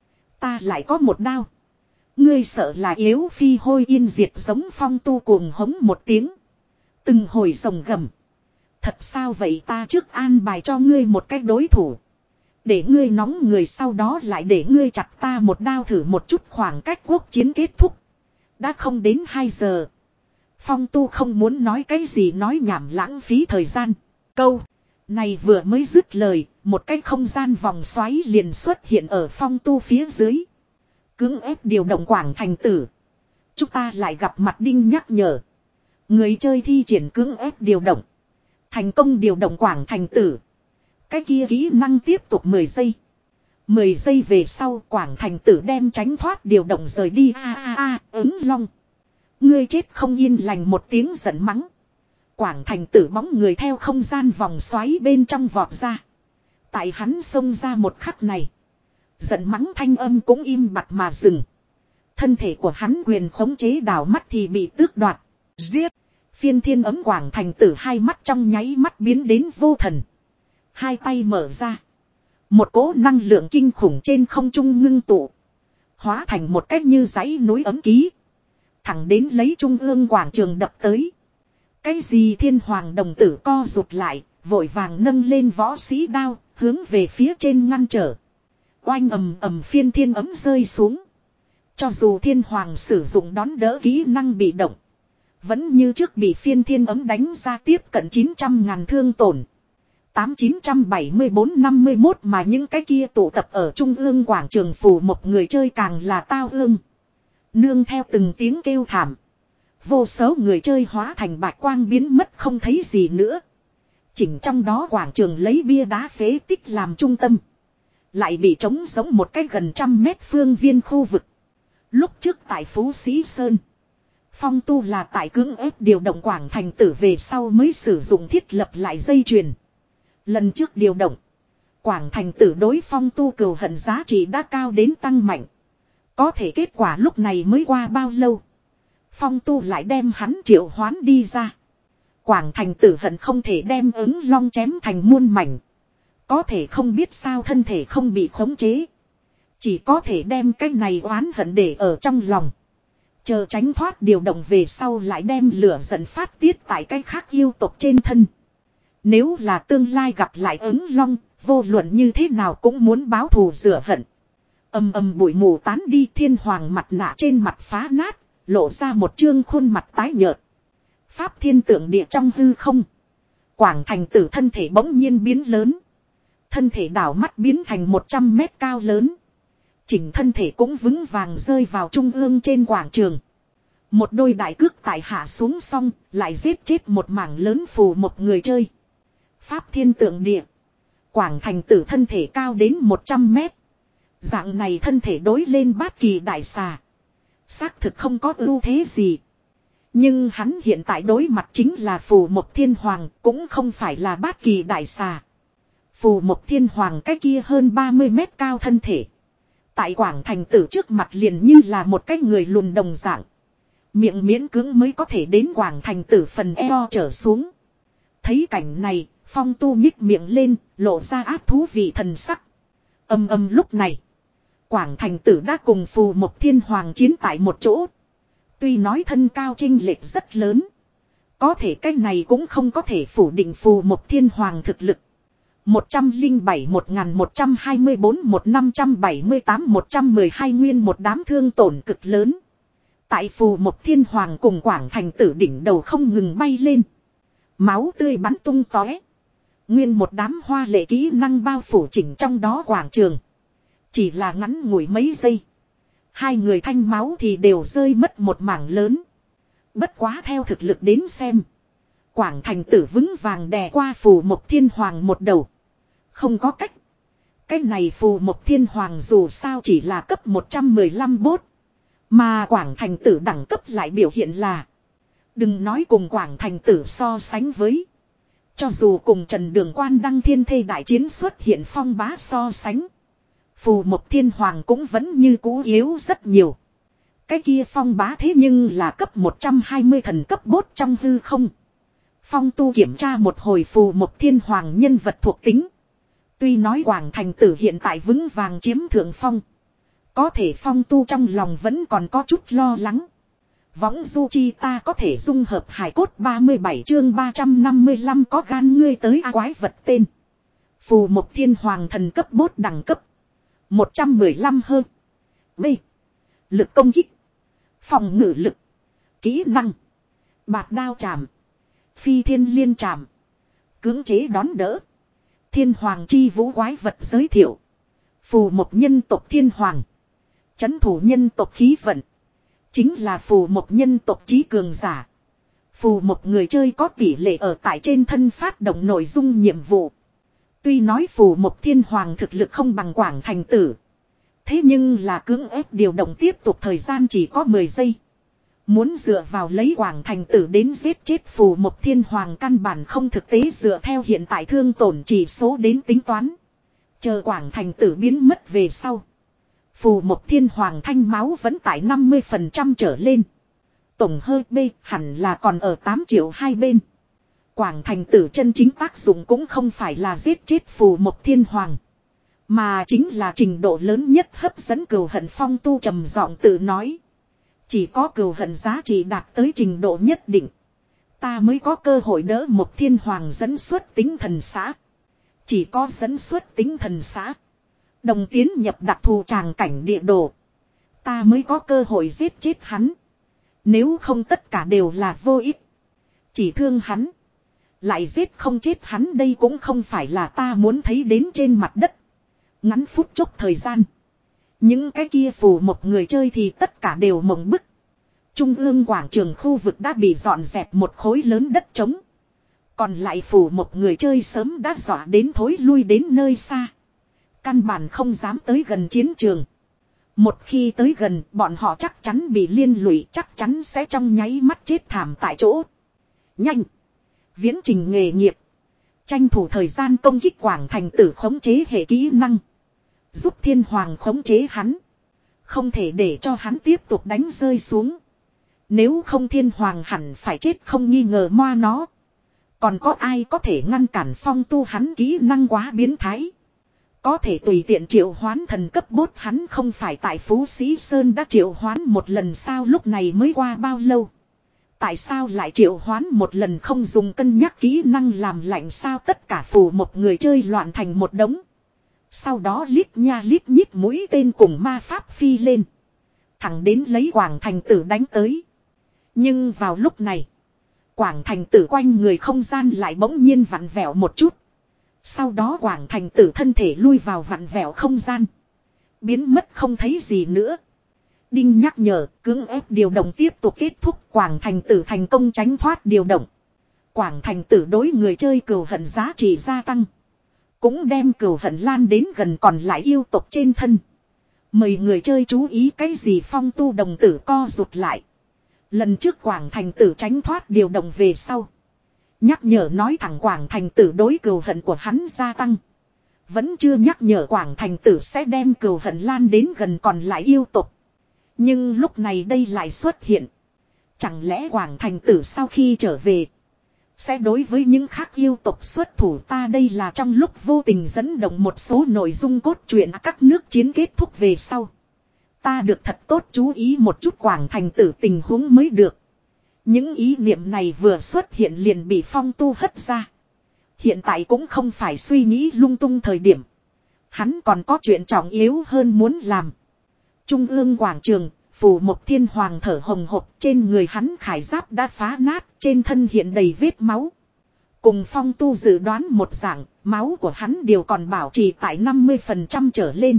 Ta lại có một đao. Ngươi sợ là yếu phi hôi yên diệt, giống Phong Tu cuồng hống một tiếng. Từng hồi rồng gầm. Thật sao vậy, ta trước an bài cho ngươi một cách đối thủ. Để ngươi nóng người, sau đó lại để ngươi chặt ta một đao thử một chút. Khoảng cách quốc chiến kết thúc. Đã không đến hai giờ. Phong Tu không muốn nói cái gì nói nhảm lãng phí thời gian. Câu này vừa mới dứt lời, một cái không gian vòng xoáy liền xuất hiện ở Phong Tu phía dưới. Cưỡng ép điều động Quảng Thành Tử. Chúng ta lại gặp mặt đinh nhắc nhở. Người chơi thi triển cưỡng ép điều động. Thành công điều động Quảng Thành Tử. Cái kia kỹ năng tiếp tục mười giây. mười giây về sau Quảng Thành Tử đem tránh thoát điều động rời đi. A a a, ứng long. Ngươi chết không yên lành, một tiếng giận mắng. Quảng Thành Tử bóng người theo không gian vòng xoáy bên trong vọt ra. Tại hắn xông ra một khắc này. Giận mắng thanh âm cũng im bặt mà dừng. Thân thể của hắn quyền khống chế đảo mắt thì bị tước đoạt. Giết. Phiên thiên ấm Quảng Thành Tử hai mắt trong nháy mắt biến đến vô thần. Hai tay mở ra. Một cỗ năng lượng kinh khủng trên không trung ngưng tụ. Hóa thành một cách như dãy núi ấm ký. Thẳng đến lấy trung ương quảng trường đập tới. Cái gì? Thiên hoàng đồng tử co rụt lại. Vội vàng nâng lên võ sĩ đao. Hướng về phía trên ngăn trở. Oanh ầm ầm, phiên thiên ấm rơi xuống. Cho dù thiên hoàng sử dụng đón đỡ kỹ năng bị động. Vẫn như trước bị phiên thiên ấm đánh ra tiếp cận chín trăm ngàn thương tổn. Tám chín trăm bảy mươi bốn năm mươi mốt mà những cái kia tụ tập ở trung ương quảng trường phủ một người chơi càng là tao ương. Nương theo từng tiếng kêu thảm. Vô số người chơi hóa thành bạch quang biến mất không thấy gì nữa. Chỉnh trong đó quảng trường lấy bia đá phế tích làm trung tâm. Lại bị trống giống một cái gần trăm mét phương viên khu vực. Lúc trước tại Phú Sĩ Sơn. Phong Tu là tại cưỡng ép điều động Quảng Thành Tử về sau mới sử dụng thiết lập lại dây chuyền. Lần trước điều động. Quảng Thành Tử đối Phong Tu cừu hận giá trị đã cao đến tăng mạnh. Có thể kết quả lúc này mới qua bao lâu. Phong Tu lại đem hắn triệu hoán đi ra. Quảng Thành Tử hận không thể đem ứng long chém thành muôn mảnh. Có thể không biết sao thân thể không bị khống chế. Chỉ có thể đem cái này oán hận để ở trong lòng. Chờ tránh thoát điều động về sau lại đem lửa giận phát tiết tại cái khác yêu tộc trên thân. Nếu là tương lai gặp lại ứng long, vô luận như thế nào cũng muốn báo thù rửa hận. Âm âm bụi mù tán đi, thiên hoàng mặt nạ trên mặt phá nát, lộ ra một trương khuôn mặt tái nhợt. Pháp thiên tượng địa trong hư không. Quảng Thành Tử thân thể bỗng nhiên biến lớn. Thân thể đảo mắt biến thành một trăm mét cao lớn. Chỉnh thân thể cũng vững vàng rơi vào trung ương trên quảng trường. Một đôi đại cước tại hạ xuống xong, lại giết chết một mảng lớn phù một người chơi. Pháp thiên tượng địa. Quảng Thành Tử thân thể cao đến một trăm mét. Dạng này thân thể đối lên bát kỳ đại xà. Xác thực không có ưu thế gì. Nhưng hắn hiện tại đối mặt chính là phù một thiên hoàng, cũng không phải là bát kỳ đại xà. Phù một thiên hoàng cái kia hơn ba mươi mét cao thân thể. Tại Quảng Thành Tử trước mặt liền như là một cái người lùn đồng dạng. Miệng miễn cưỡng mới có thể đến Quảng Thành Tử phần eo trở xuống. Thấy cảnh này, Phong Tu nhích miệng lên, lộ ra ác thú vị thần sắc. Âm âm lúc này, Quảng Thành Tử đã cùng phù một thiên hoàng chiến tại một chỗ. Tuy nói thân cao chênh lệch rất lớn. Có thể cái này cũng không có thể phủ định phù một thiên hoàng thực lực. một trăm lẻ bảy một nghìn một trăm hai mươi tư một năm trăm bảy mươi tám một trăm mười hai nguyên một đám thương tổn cực lớn. Tại phù một thiên hoàng cùng Quảng Thành Tử đỉnh đầu không ngừng bay lên. Máu tươi bắn tung tóe. Nguyên một đám hoa lệ kỹ năng bao phủ chỉnh trong đó quảng trường. Chỉ là ngắn ngủi mấy giây. Hai người thanh máu thì đều rơi mất một mảng lớn. Bất quá theo thực lực đến xem. Quảng Thành Tử vững vàng đè qua phù một thiên hoàng một đầu. Không có cách. Cái này phù một thiên hoàng dù sao chỉ là cấp một trăm mười lăm bốt. Mà Quảng Thành Tử đẳng cấp lại biểu hiện là. Đừng nói cùng Quảng Thành Tử so sánh với. Cho dù cùng Trần Đường Quan đăng thiên thê đại chiến xuất hiện phong bá so sánh. Phù một thiên hoàng cũng vẫn như cũ yếu rất nhiều. Cái kia phong bá thế nhưng là cấp một trăm hai mươi thần cấp bốt trong hư không. Phong Tu kiểm tra một hồi phù một thiên hoàng nhân vật thuộc tính. Tuy nói Quảng Thành Tử hiện tại vững vàng chiếm thượng phong. Có thể Phong Tu trong lòng vẫn còn có chút lo lắng. Võng du chi ta có thể dung hợp hải cốt ba mươi bảy chương ba trăm năm mươi lăm có gan ngươi tới a quái vật tên. Phù một thiên hoàng thần cấp bốt đẳng cấp. một trăm mười lăm hơn. B. Lực công kích. Phòng ngự lực. Kỹ năng. Bạt đao chạm. Phi thiên liên chạm. Cưỡng chế đón đỡ. Thiên hoàng chi vũ quái vật giới thiệu. Phù một nhân tộc thiên hoàng. Chấn thủ nhân tộc khí vận. Chính là phù một nhân tộc trí cường giả. Phù một người chơi có tỷ lệ ở tại trên thân phát động nội dung nhiệm vụ. Tuy nói phù một thiên hoàng thực lực không bằng Quảng Thành Tử. Thế nhưng là cưỡng ép điều động tiếp tục thời gian chỉ có mười giây. Muốn dựa vào lấy Quảng Thành Tử đến giết chết phù một thiên hoàng căn bản không thực tế dựa theo hiện tại thương tổn chỉ số đến tính toán. Chờ Quảng Thành Tử biến mất về sau. Phù một thiên hoàng thanh máu vẫn tại năm mươi phần trăm trở lên. Tổng hơi B hẳn là còn ở tám triệu hai bên. Quảng Thành Tử chân chính tác dụng cũng không phải là giết chết phù một thiên hoàng. Mà chính là trình độ lớn nhất hấp dẫn cừu hận. Phong Tu trầm giọng tự nói. Chỉ có cừu hận giá trị đạt tới trình độ nhất định. Ta mới có cơ hội đỡ một thiên hoàng dẫn xuất tính thần xã. Chỉ có dẫn xuất tính thần xã. Đồng tiến nhập đặc thù tràng cảnh địa đồ. Ta mới có cơ hội giết chết hắn. Nếu không tất cả đều là vô ích. Chỉ thương hắn. Lại giết không chết hắn đây cũng không phải là ta muốn thấy đến trên mặt đất. Ngắn phút chốc thời gian. Những cái kia phù một người chơi thì tất cả đều mộng bức. Trung ương quảng trường khu vực đã bị dọn dẹp một khối lớn đất trống. Còn lại phù một người chơi sớm đã dọa đến thối lui đến nơi xa. Căn bản không dám tới gần chiến trường. Một khi tới gần bọn họ chắc chắn bị liên lụy, chắc chắn sẽ trong nháy mắt chết thảm tại chỗ. Nhanh. Viễn trình nghề nghiệp. Tranh thủ thời gian công kích Quảng Thành Tử khống chế hệ kỹ năng. Giúp Thiên Hoàng khống chế hắn. Không thể để cho hắn tiếp tục đánh rơi xuống. Nếu không Thiên Hoàng hẳn phải chết không nghi ngờ moa nó. Còn có ai có thể ngăn cản Phong Tu hắn kỹ năng quá biến thái. Có thể tùy tiện triệu hoán thần cấp bốt hắn không phải tại Phú Sĩ Sơn đã triệu hoán một lần sao lúc này mới qua bao lâu. Tại sao lại triệu hoán một lần không dùng cân nhắc kỹ năng làm lạnh sao tất cả phù một người chơi loạn thành một đống. Sau đó lít nha lít nhít mũi tên cùng ma pháp phi lên. Thẳng đến lấy Quảng Thành Tử đánh tới. Nhưng vào lúc này, Quảng Thành Tử quanh người không gian lại bỗng nhiên vặn vẹo một chút. Sau đó Quảng Thành Tử thân thể lui vào vặn vẹo không gian. Biến mất không thấy gì nữa. Đinh nhắc nhở, cưỡng ép điều động tiếp tục kết thúc. Quảng Thành Tử thành công tránh thoát điều động. Quảng Thành Tử đối người chơi cừu hận giá trị gia tăng. Cũng đem cừu hận lan đến gần còn lại yêu tộc trên thân. Mời người chơi chú ý cái gì Phong Tu đồng tử co rụt lại. Lần trước Quảng Thành Tử tránh thoát điều động về sau. Nhắc nhở nói thẳng Quảng Thành Tử đối cừu hận của hắn gia tăng. Vẫn chưa nhắc nhở Quảng Thành Tử sẽ đem cừu hận lan đến gần còn lại yêu tộc. Nhưng lúc này đây lại xuất hiện. Chẳng lẽ Quảng Thành Tử sau khi trở về sẽ đối với những khác yêu tộc xuất thủ ta đây là trong lúc vô tình dẫn động một số nội dung cốt truyện các nước chiến kết thúc về sau. Ta được thật tốt chú ý một chút Quảng Thành Tử tình huống mới được. Những ý niệm này vừa xuất hiện liền bị Phong Tu hất ra. Hiện tại cũng không phải suy nghĩ lung tung thời điểm. Hắn còn có chuyện trọng yếu hơn muốn làm. Trung ương quảng trường, Phù Một Thiên Hoàng thở hồng hộc trên người hắn khải giáp đã phá nát, trên thân hiện đầy vết máu. Cùng Phong Tu dự đoán một dạng, máu của hắn đều còn bảo trì tại năm mươi phần trăm trở lên.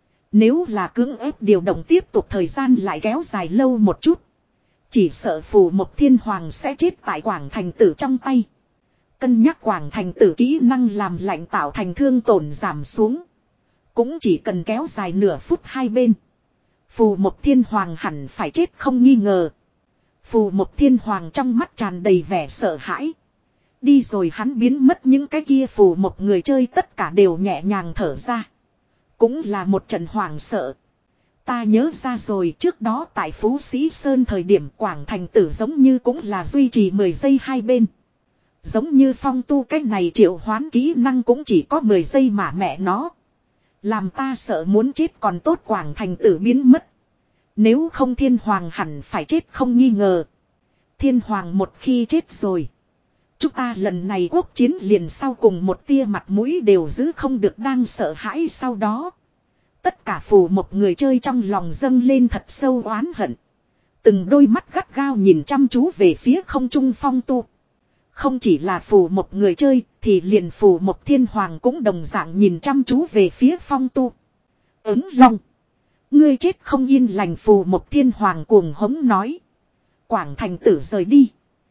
Nếu là cưỡng ép điều động tiếp tục thời gian lại kéo dài lâu một chút. Chỉ sợ Phù Một Thiên Hoàng sẽ chết tại Quảng Thành Tử trong tay. Cân nhắc Quảng Thành Tử kỹ năng làm lạnh tạo thành thương tổn giảm xuống. Cũng chỉ cần kéo dài nửa phút hai bên. Phù Một Thiên Hoàng hẳn phải chết không nghi ngờ. Phù Một Thiên Hoàng trong mắt tràn đầy vẻ sợ hãi. Đi rồi hắn biến mất những cái kia phù một người chơi tất cả đều nhẹ nhàng thở ra. Cũng là một trận hoảng sợ. Ta nhớ ra rồi trước đó tại Phú Sĩ Sơn thời điểm Quảng Thành Tử giống như cũng là duy trì mười giây hai bên. Giống như Phong Tu cách này triệu hoán kỹ năng cũng chỉ có mười giây mà mẹ nó. Làm ta sợ muốn chết còn tốt Quảng Thành Tử biến mất. Nếu không Thiên Hoàng hẳn phải chết không nghi ngờ. Thiên Hoàng một khi chết rồi. Chúng ta lần này quốc chiến liền sau cùng một tia mặt mũi đều giữ không được đang sợ hãi sau đó. Tất cả phù một người chơi trong lòng dâng lên thật sâu oán hận. Từng đôi mắt gắt gao nhìn chăm chú về phía không trung Phong Tu. Không chỉ là phù một người chơi thì liền phù một Thiên Hoàng cũng đồng dạng nhìn chăm chú về phía Phong Tu. Ứng Long. Ngươi chết không yên lành phù một Thiên Hoàng cuồng hống nói. Quảng Thành Tử rời đi.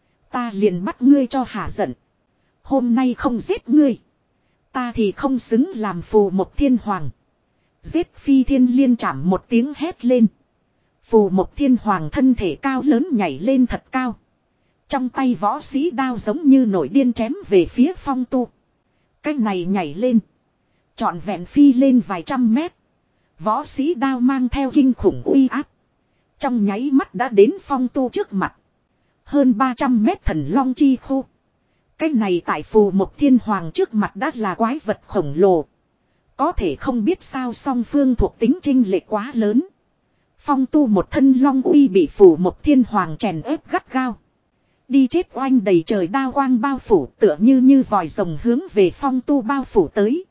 Ta liền bắt ngươi cho hả giận. Hôm nay không giết ngươi. Ta thì không xứng làm phù một Thiên Hoàng. Giết Phi Thiên Liên chảm một tiếng hét lên. Phù một Thiên Hoàng thân thể cao lớn nhảy lên thật cao. Trong tay võ sĩ đao giống như nổi điên chém về phía Phong Tu. Cái này nhảy lên. Trọn vẹn phi lên vài trăm mét. Võ sĩ đao mang theo kinh khủng uy áp. Trong nháy mắt đã đến Phong Tu trước mặt. Hơn ba trăm mét thần long chi khu. Cái này tại phù một Thiên Hoàng trước mặt đã là quái vật khổng lồ. Có thể không biết sao song phương thuộc tính chênh lệch quá lớn. Phong Tu một thân long uy bị phù một Thiên Hoàng chèn ép gắt gao. Đi chết oanh đầy trời đao quang bao phủ tựa như như vòi rồng hướng về Phong Tu bao phủ tới.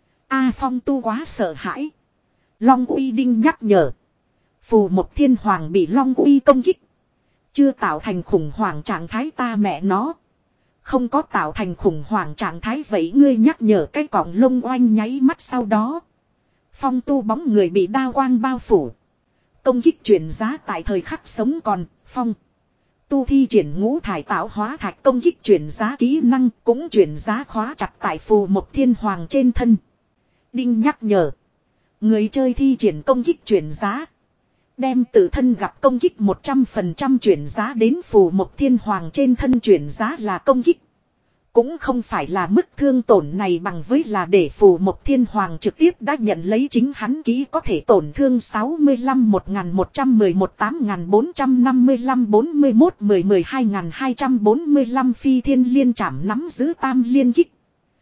A Phong Tu quá sợ hãi. Long uy đinh nhắc nhở. Phù một Thiên Hoàng bị long uy công kích. Chưa tạo thành khủng hoảng trạng thái ta mẹ nó. Không có tạo thành khủng hoảng trạng thái vậy ngươi nhắc nhở cái cọng lông oanh nháy mắt sau đó. Phong Tu bóng người bị đao quang bao phủ. Công kích chuyển giá tại thời khắc sống còn, Phong Tu thi triển ngũ thải tạo hóa thạch công kích chuyển giá kỹ năng cũng chuyển giá khóa chặt tại phù một Thiên Hoàng trên thân. Đinh nhắc nhở. Người chơi thi triển công kích chuyển giá. Đem tự thân gặp công kích một trăm phần trăm chuyển giá đến phù một Thiên Hoàng trên thân chuyển giá là công kích. Cũng không phải là mức thương tổn này bằng với là để phù một thiên hoàng trực tiếp đã nhận lấy chính hắn ký có thể tổn thương sáu mươi lăm một nghìn một trăm mười một tám nghìn bốn trăm năm mươi lăm bốn mươi mốt mười mười hai nghìn hai trăm bốn mươi lăm phi thiên liên trảm nắm giữ tam liên kích.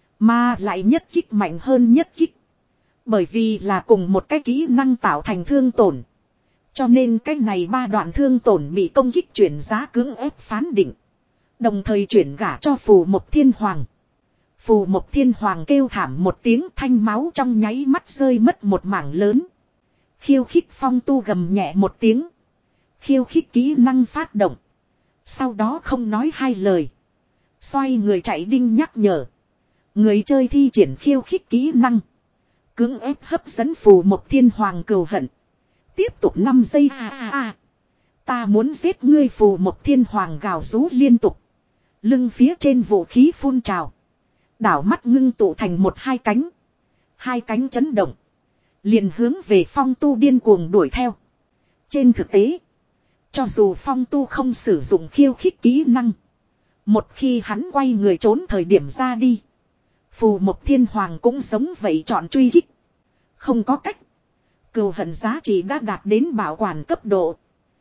Mà lại nhất kích mạnh hơn nhất kích. Bởi vì là cùng một cái kỹ năng tạo thành thương tổn. Cho nên cái này ba đoạn thương tổn bị công kích chuyển giá cưỡng ép phán định. Đồng thời chuyển gả cho phù một thiên hoàng. Phù một thiên hoàng kêu thảm một tiếng thanh máu trong nháy mắt rơi mất một mảng lớn. Khiêu khích phong tu gầm nhẹ một tiếng. Khiêu khích kỹ năng phát động. Sau đó không nói hai lời. Xoay người chạy đinh nhắc nhở. Người chơi thi triển khiêu khích kỹ năng. Cưỡng ép hấp dẫn phù một thiên hoàng cừu hận. Tiếp tục năm giây a a a. Ta muốn giết ngươi phù một thiên hoàng gào rú liên tục. Lưng phía trên vũ khí phun trào. Đảo mắt ngưng tụ thành một hai cánh. Hai cánh chấn động. Liền hướng về phong tu điên cuồng đuổi theo. Trên thực tế. Cho dù phong tu không sử dụng khiêu khích kỹ năng. Một khi hắn quay người trốn thời điểm ra đi. Phù một thiên hoàng cũng giống vậy chọn truy kích. Không có cách. Cừu hận giá trị đã đạt đến bảo quản cấp độ.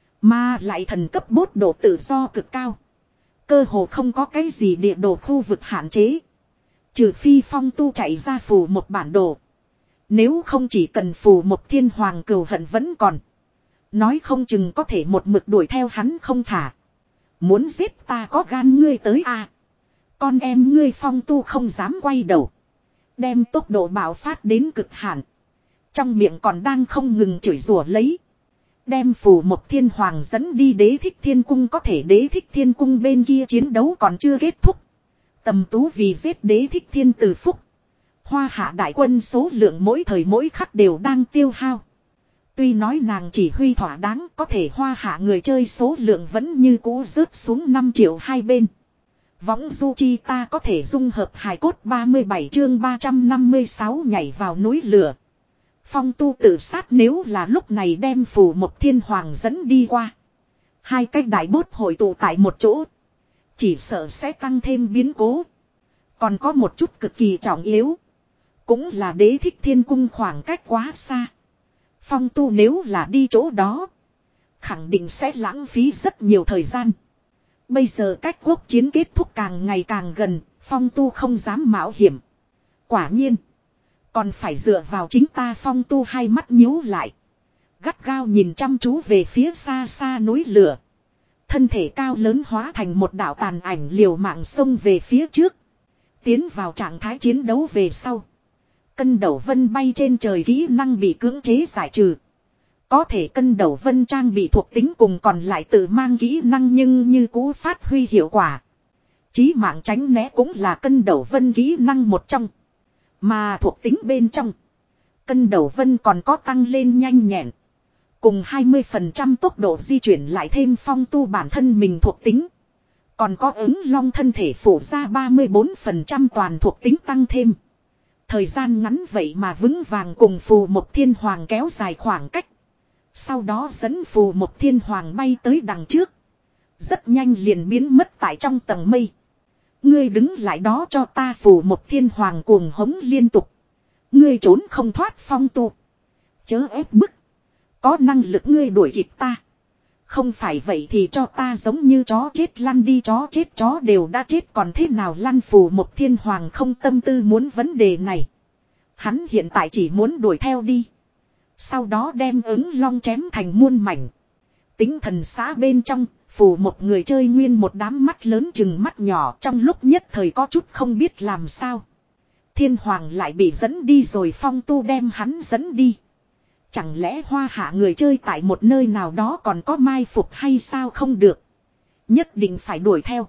Mà lại thần cấp bốt độ tự do cực cao. Cơ hồ không có cái gì địa đồ khu vực hạn chế. Trừ phi phong tu chạy ra phù một bản đồ. Nếu không chỉ cần phù một thiên hoàng cừu hận vẫn còn. Nói không chừng có thể một mực đuổi theo hắn không thả. Muốn giết ta có gan ngươi tới à. Con em ngươi phong tu không dám quay đầu. Đem tốc độ bạo phát đến cực hạn. Trong miệng còn đang không ngừng chửi rủa lấy. Đem phù một thiên hoàng dẫn đi đế thích thiên cung có thể đế thích thiên cung bên kia chiến đấu còn chưa kết thúc. Tầm tú vì giết đế thích thiên từ phúc. Hoa hạ đại quân số lượng mỗi thời mỗi khắc đều đang tiêu hao. Tuy nói nàng chỉ huy thỏa đáng có thể hoa hạ người chơi số lượng vẫn như cũ rớt xuống năm triệu hai bên. Võng du chi ta có thể dung hợp hài cốt ba mươi bảy chương ba trăm năm mươi sáu nhảy vào núi lửa. Phong tu tự sát nếu là lúc này đem phù một thiên hoàng dẫn đi qua. Hai cái đại bốt hội tụ tại một chỗ. Chỉ sợ sẽ tăng thêm biến cố. Còn có một chút cực kỳ trọng yếu. Cũng là đế thích thiên cung khoảng cách quá xa. Phong tu nếu là đi chỗ đó. Khẳng định sẽ lãng phí rất nhiều thời gian. Bây giờ cách quốc chiến kết thúc càng ngày càng gần. Phong tu không dám mạo hiểm. Quả nhiên. Còn phải dựa vào chính ta phong tu hai mắt nhíu lại. Gắt gao nhìn chăm chú về phía xa xa núi lửa. Thân thể cao lớn hóa thành một đạo tàn ảnh liều mạng xông về phía trước. Tiến vào trạng thái chiến đấu về sau. Cân đầu vân bay trên trời kỹ năng bị cưỡng chế giải trừ. Có thể cân đầu vân trang bị thuộc tính cùng còn lại tự mang kỹ năng nhưng như cũ phát huy hiệu quả. Chí mạng tránh né cũng là cân đầu vân kỹ năng một trong. Mà thuộc tính bên trong. Cân đầu vân còn có tăng lên nhanh nhẹn. Cùng hai mươi phần trăm tốc độ di chuyển lại thêm phong tu bản thân mình thuộc tính. Còn có ứng long thân thể phủ ra ba mươi bốn phần trăm toàn thuộc tính tăng thêm. Thời gian ngắn vậy mà vững vàng cùng phù một thiên hoàng kéo dài khoảng cách. Sau đó dẫn phù một thiên hoàng bay tới đằng trước. Rất nhanh liền biến mất tại trong tầng mây. Ngươi đứng lại đó cho ta phù một thiên hoàng cuồng hống liên tục. Ngươi trốn không thoát phong tu. Chớ ép bức. Có năng lực ngươi đuổi kịp ta. Không phải vậy thì cho ta giống như chó chết lăn đi, chó chết chó đều đã chết còn thế nào lăn. Phù một thiên hoàng không tâm tư muốn vấn đề này. Hắn hiện tại chỉ muốn đuổi theo đi. Sau đó đem ứng long chém thành muôn mảnh. Tính thần xã bên trong, phù một người chơi nguyên một đám mắt lớn chừng mắt nhỏ trong lúc nhất thời có chút không biết làm sao. Thiên hoàng lại bị dẫn đi rồi phong tu đem hắn dẫn đi. Chẳng lẽ hoa hạ người chơi tại một nơi nào đó còn có mai phục hay sao không được. Nhất định phải đuổi theo.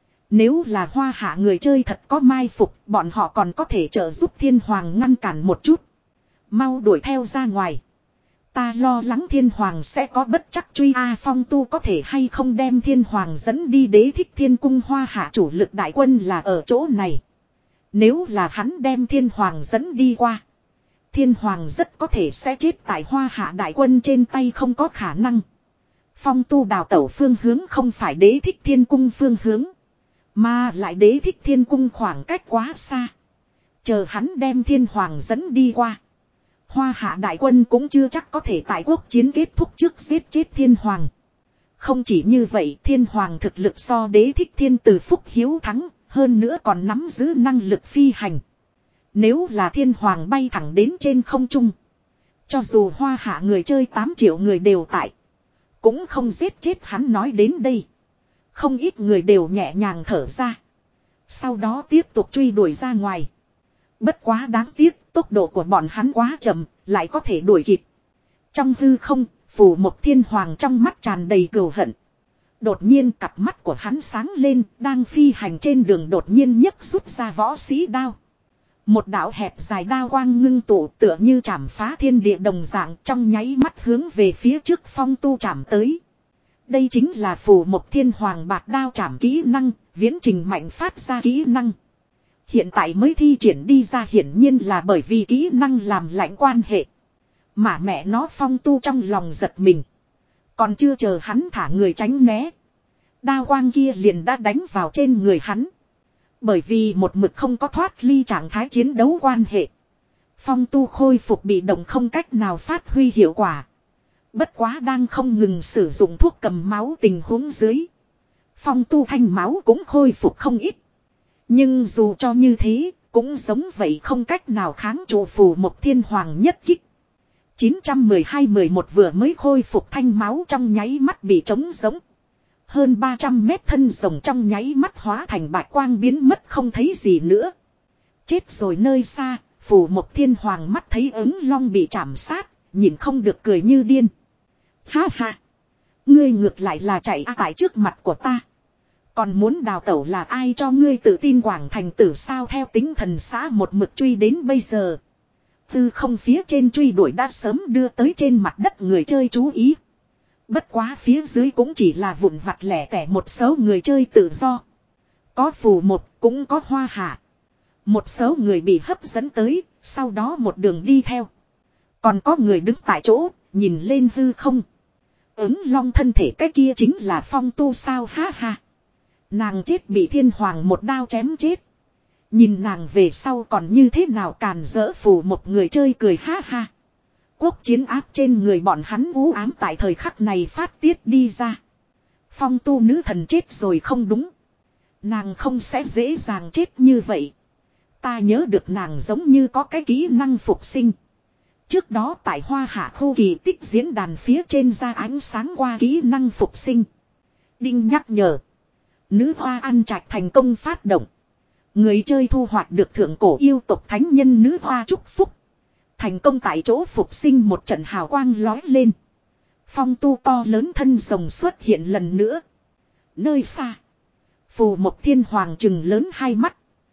Nếu là hoa hạ người chơi thật có mai phục bọn họ còn có thể trợ giúp thiên hoàng ngăn cản một chút. Mau đuổi theo ra ngoài. Ta lo lắng thiên hoàng sẽ có bất chắc truy a. Phong tu có thể hay không đem thiên hoàng dẫn đi đế thích thiên cung hoa hạ chủ lực đại quân là ở chỗ này. Nếu là hắn đem thiên hoàng dẫn đi qua. Thiên hoàng rất có thể sẽ chết tại hoa hạ đại quân trên tay không có khả năng. Phong tu đào tẩu phương hướng không phải đế thích thiên cung phương hướng. Mà lại Đế Thích Thiên cung khoảng cách quá xa. Chờ hắn đem thiên hoàng dẫn đi qua. Hoa hạ đại quân cũng chưa chắc có thể tại quốc chiến kết thúc trước giết chết thiên hoàng. Không chỉ như vậy, thiên hoàng thực lực so Đế Thích Thiên từ phúc hiếu thắng, hơn nữa còn nắm giữ năng lực phi hành. Nếu là thiên hoàng bay thẳng đến trên không trung. Cho dù hoa hạ người chơi tám triệu người đều tại. Cũng không giết chết hắn. Nói đến đây. Không ít người đều nhẹ nhàng thở ra. Sau đó tiếp tục truy đuổi ra ngoài. Bất quá đáng tiếc, tốc độ của bọn hắn quá chậm, lại có thể đuổi kịp. Trong hư không, Phù Mộc Thiên Hoàng trong mắt tràn đầy cừu hận. Đột nhiên cặp mắt của hắn sáng lên, đang phi hành trên đường đột nhiên nhấc rút ra võ sĩ đao. Một đạo hẹp dài đao quang ngưng tụ tựa như chảm phá thiên địa đồng dạng, trong nháy mắt hướng về phía trước Phong Tu chảm tới. Đây chính là Phù Mộc Thiên Hoàng bạt đao chảm kỹ năng, viễn trình mạnh phát ra kỹ năng. Hiện tại mới thi triển đi ra, hiển nhiên là bởi vì kỹ năng làm lạnh quan hệ. Mà mẹ nó Phong Tu trong lòng giật mình. Còn chưa chờ hắn thả người tránh né. Đao quang kia liền đã đánh vào trên người hắn. Bởi vì một mực không có thoát ly trạng thái chiến đấu quan hệ. Phong Tu khôi phục bị động không cách nào phát huy hiệu quả. Bất quá đang không ngừng sử dụng thuốc cầm máu tình huống dưới. Phong Tu thanh máu cũng khôi phục không ít. Nhưng dù cho như thế, cũng giống vậy không cách nào kháng trụ Phù Mộc Thiên Hoàng nhất kích. chín một hai mười một vừa mới khôi phục thanh máu trong nháy mắt bị trống giống. Hơn ba trăm mét thân rồng trong nháy mắt hóa thành bạch quang biến mất không thấy gì nữa. Chết rồi nơi xa, Phù Mộc Thiên Hoàng mắt thấy ứng long bị chảm sát, nhìn không được cười như điên. Ha ha! Ngươi ngược lại là chạy à tại trước mặt của ta. Còn muốn đào tẩu là ai cho ngươi tự tin Quảng Thành tử sao? Theo tính thần xã một mực truy đến bây giờ. Tư không phía trên truy đuổi đã sớm đưa tới trên mặt đất người chơi chú ý. Bất quá phía dưới cũng chỉ là vụn vặt lẻ tẻ một số người chơi tự do. Có Phù Một cũng có Hoa Hạ. Một số người bị hấp dẫn tới, sau đó một đường đi theo. Còn có người đứng tại chỗ, nhìn lên hư không. Ứng long thân thể cái kia chính là Phong Tu sao? Ha ha. Nàng chết bị thiên hoàng một đao chém chết. Nhìn nàng về sau còn như thế nào càn rỡ. Phù một người chơi cười ha ha. Quốc chiến áp trên người bọn hắn u ám tại thời khắc này phát tiết đi ra. Phong Tu nữ thần chết rồi không đúng. Nàng không sẽ dễ dàng chết như vậy. Ta nhớ được nàng giống như có cái kỹ năng phục sinh. Trước đó tại Hoa Hạ khu kỳ tích diễn đàn phía trên ra ánh sáng qua kỹ năng phục sinh. Đinh nhắc nhở. Nữ hoa ăn trạch thành công phát động. Người chơi thu hoạch được thượng cổ yêu tộc thánh nhân nữ hoa chúc phúc. Thành công tại chỗ phục sinh một trận hào quang lói lên. Phong Tu to lớn thân rồng xuất hiện lần nữa. Nơi xa. Phù Mộc Thiên Hoàng trừng lớn hai mắt.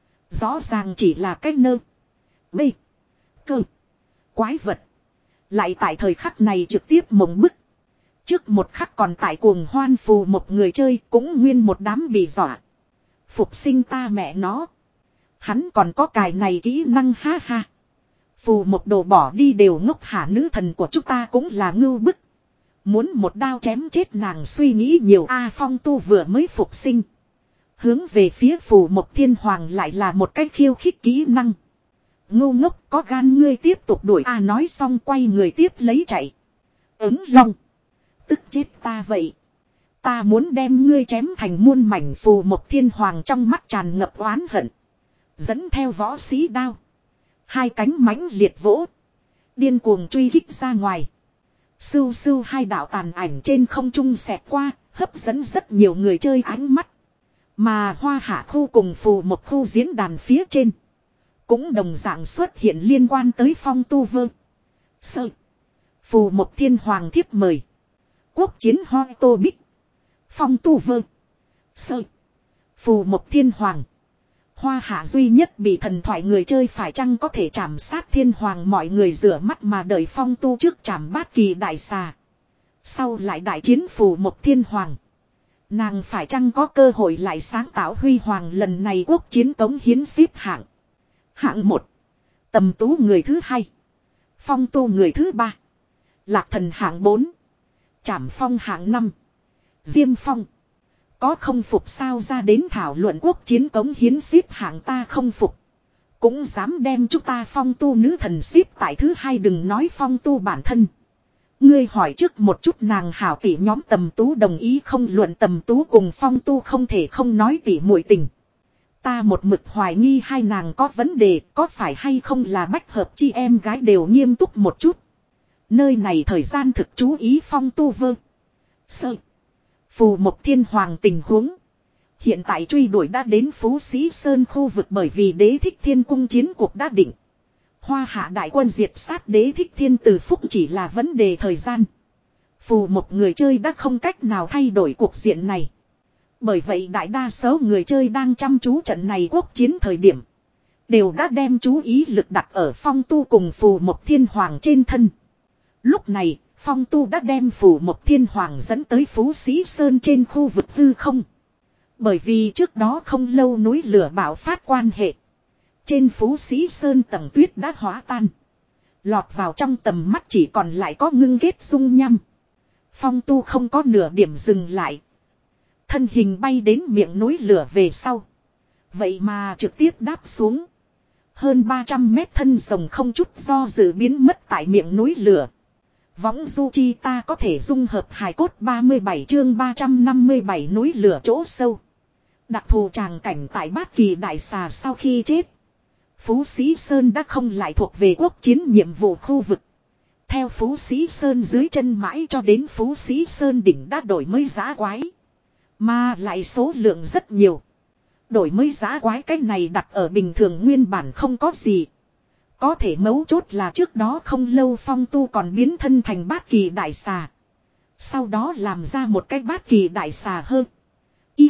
Rõ ràng chỉ là cái nơ. Bê. Cơ. Quái vật. Lại tại thời khắc này trực tiếp mộng bức. Trước một khắc còn tại cuồng hoan Phù một người chơi cũng nguyên một đám bị dọa. Phục sinh ta mẹ nó. Hắn còn có cài này kỹ năng ha ha. Phù một đồ bỏ đi đều ngốc hả? Nữ thần của chúng ta cũng là ngưu bức. Muốn một đao chém chết nàng suy nghĩ nhiều. A Phong Tu vừa mới phục sinh. Hướng về phía Phù Mộc Thiên Hoàng lại là một cách khiêu khích kỹ năng. Ngu ngốc có gan ngươi tiếp tục đuổi. A nói xong quay người tiếp lấy chạy. Ứng long. Tức chết ta vậy. Ta muốn đem ngươi chém thành muôn mảnh. Phù Mộc Thiên Hoàng trong mắt tràn ngập oán hận. Dẫn theo võ sĩ đao. Hai cánh mãnh liệt vỗ. Điên cuồng truy kích ra ngoài. Sưu sưu hai đạo tàn ảnh trên không trung xẹt qua. Hấp dẫn rất nhiều người chơi ánh mắt. Mà Hoa Hạ khu cùng Phù một khu diễn đàn phía trên. Cũng đồng dạng xuất hiện liên quan tới Phong Tu vơ. Sơ. Phù một Thiên Hoàng thiếp mời. Quốc chiến hoi tô bích. Phong Tu vơ. Sơ. Phù một Thiên Hoàng. Hoa Hạ duy nhất bị thần thoại người chơi phải chăng có thể chạm sát thiên hoàng? Mọi người rửa mắt mà đợi Phong Tu trước chạm bát kỳ đại xà. Sau lại đại chiến Phù một Thiên Hoàng. Nàng phải chăng có cơ hội lại sáng tạo huy hoàng? Lần này quốc chiến cống hiến xếp hạng. Hạng một. Tầm Tú người thứ hai. Phong Tu người thứ ba. Lạc Thần hạng bốn. Trảm Phong hạng năm. Diêm Phong. Có không phục sao ra đến thảo luận quốc chiến cống hiến xếp hạng ta không phục. Cũng dám đem chúng ta phong tu nữ thần xếp tại thứ hai, đừng nói phong tu bản thân. Ngươi hỏi trước một chút nàng hảo tỷ nhóm Tầm Tú đồng ý không, luận Tầm Tú cùng phong tu không thể không nói tỷ muội tình. Ta một mực hoài nghi hai nàng có vấn đề, có phải hay không là bách hợp chi em gái đều nghiêm túc một chút. Nơi này thời gian thực chú ý phong tu vơ. Sơ. Phù Mộc Thiên Hoàng tình huống. Hiện tại truy đuổi đã đến Phú Sĩ Sơn khu vực, bởi vì Đế Thích Thiên cung chiến cuộc đã định. Hoa hạ đại quân diệt sát Đế Thích Thiên từ phúc chỉ là vấn đề thời gian. Phù một người chơi đã không cách nào thay đổi cuộc diện này. Bởi vậy đại đa số người chơi đang chăm chú trận này quốc chiến thời điểm, đều đã đem chú ý lực đặt ở phong tu cùng Phù Mộc Thiên Hoàng trên thân. Lúc này, phong tu đã đem Phù Mộc Thiên Hoàng dẫn tới Phú Sĩ Sơn trên khu vực hư không. Bởi vì trước đó không lâu núi lửa bạo phát quan hệ, trên Phú Sĩ Sơn tầng tuyết đã hóa tan. Lọt vào trong tầm mắt chỉ còn lại có ngưng ghét dung nhăm. Phong tu không có nửa điểm dừng lại. Thân hình bay đến miệng núi lửa về sau. Vậy mà trực tiếp đáp xuống. Hơn ba trăm mét thân rồng không chút do dự biến mất tại miệng núi lửa. Võng du chi ta có thể dung hợp hài cốt ba mươi bảy chương ba trăm năm mươi bảy núi lửa chỗ sâu. Đặc thù tràng cảnh tại Bát Kỳ Đại Xà sau khi chết. Phú Sĩ Sơn đã không lại thuộc về quốc chiến nhiệm vụ khu vực. Theo Phú Sĩ Sơn dưới chân mãi cho đến Phú Sĩ Sơn đỉnh đã đổi mới giá quái. Mà lại số lượng rất nhiều. Đổi mới giá quái cách này đặt ở bình thường nguyên bản không có gì. Có thể mấu chốt là trước đó không lâu phong tu còn biến thân thành Bát Kỳ Đại Xà. Sau đó làm ra một cái Bát Kỳ Đại Xà hơn. Y.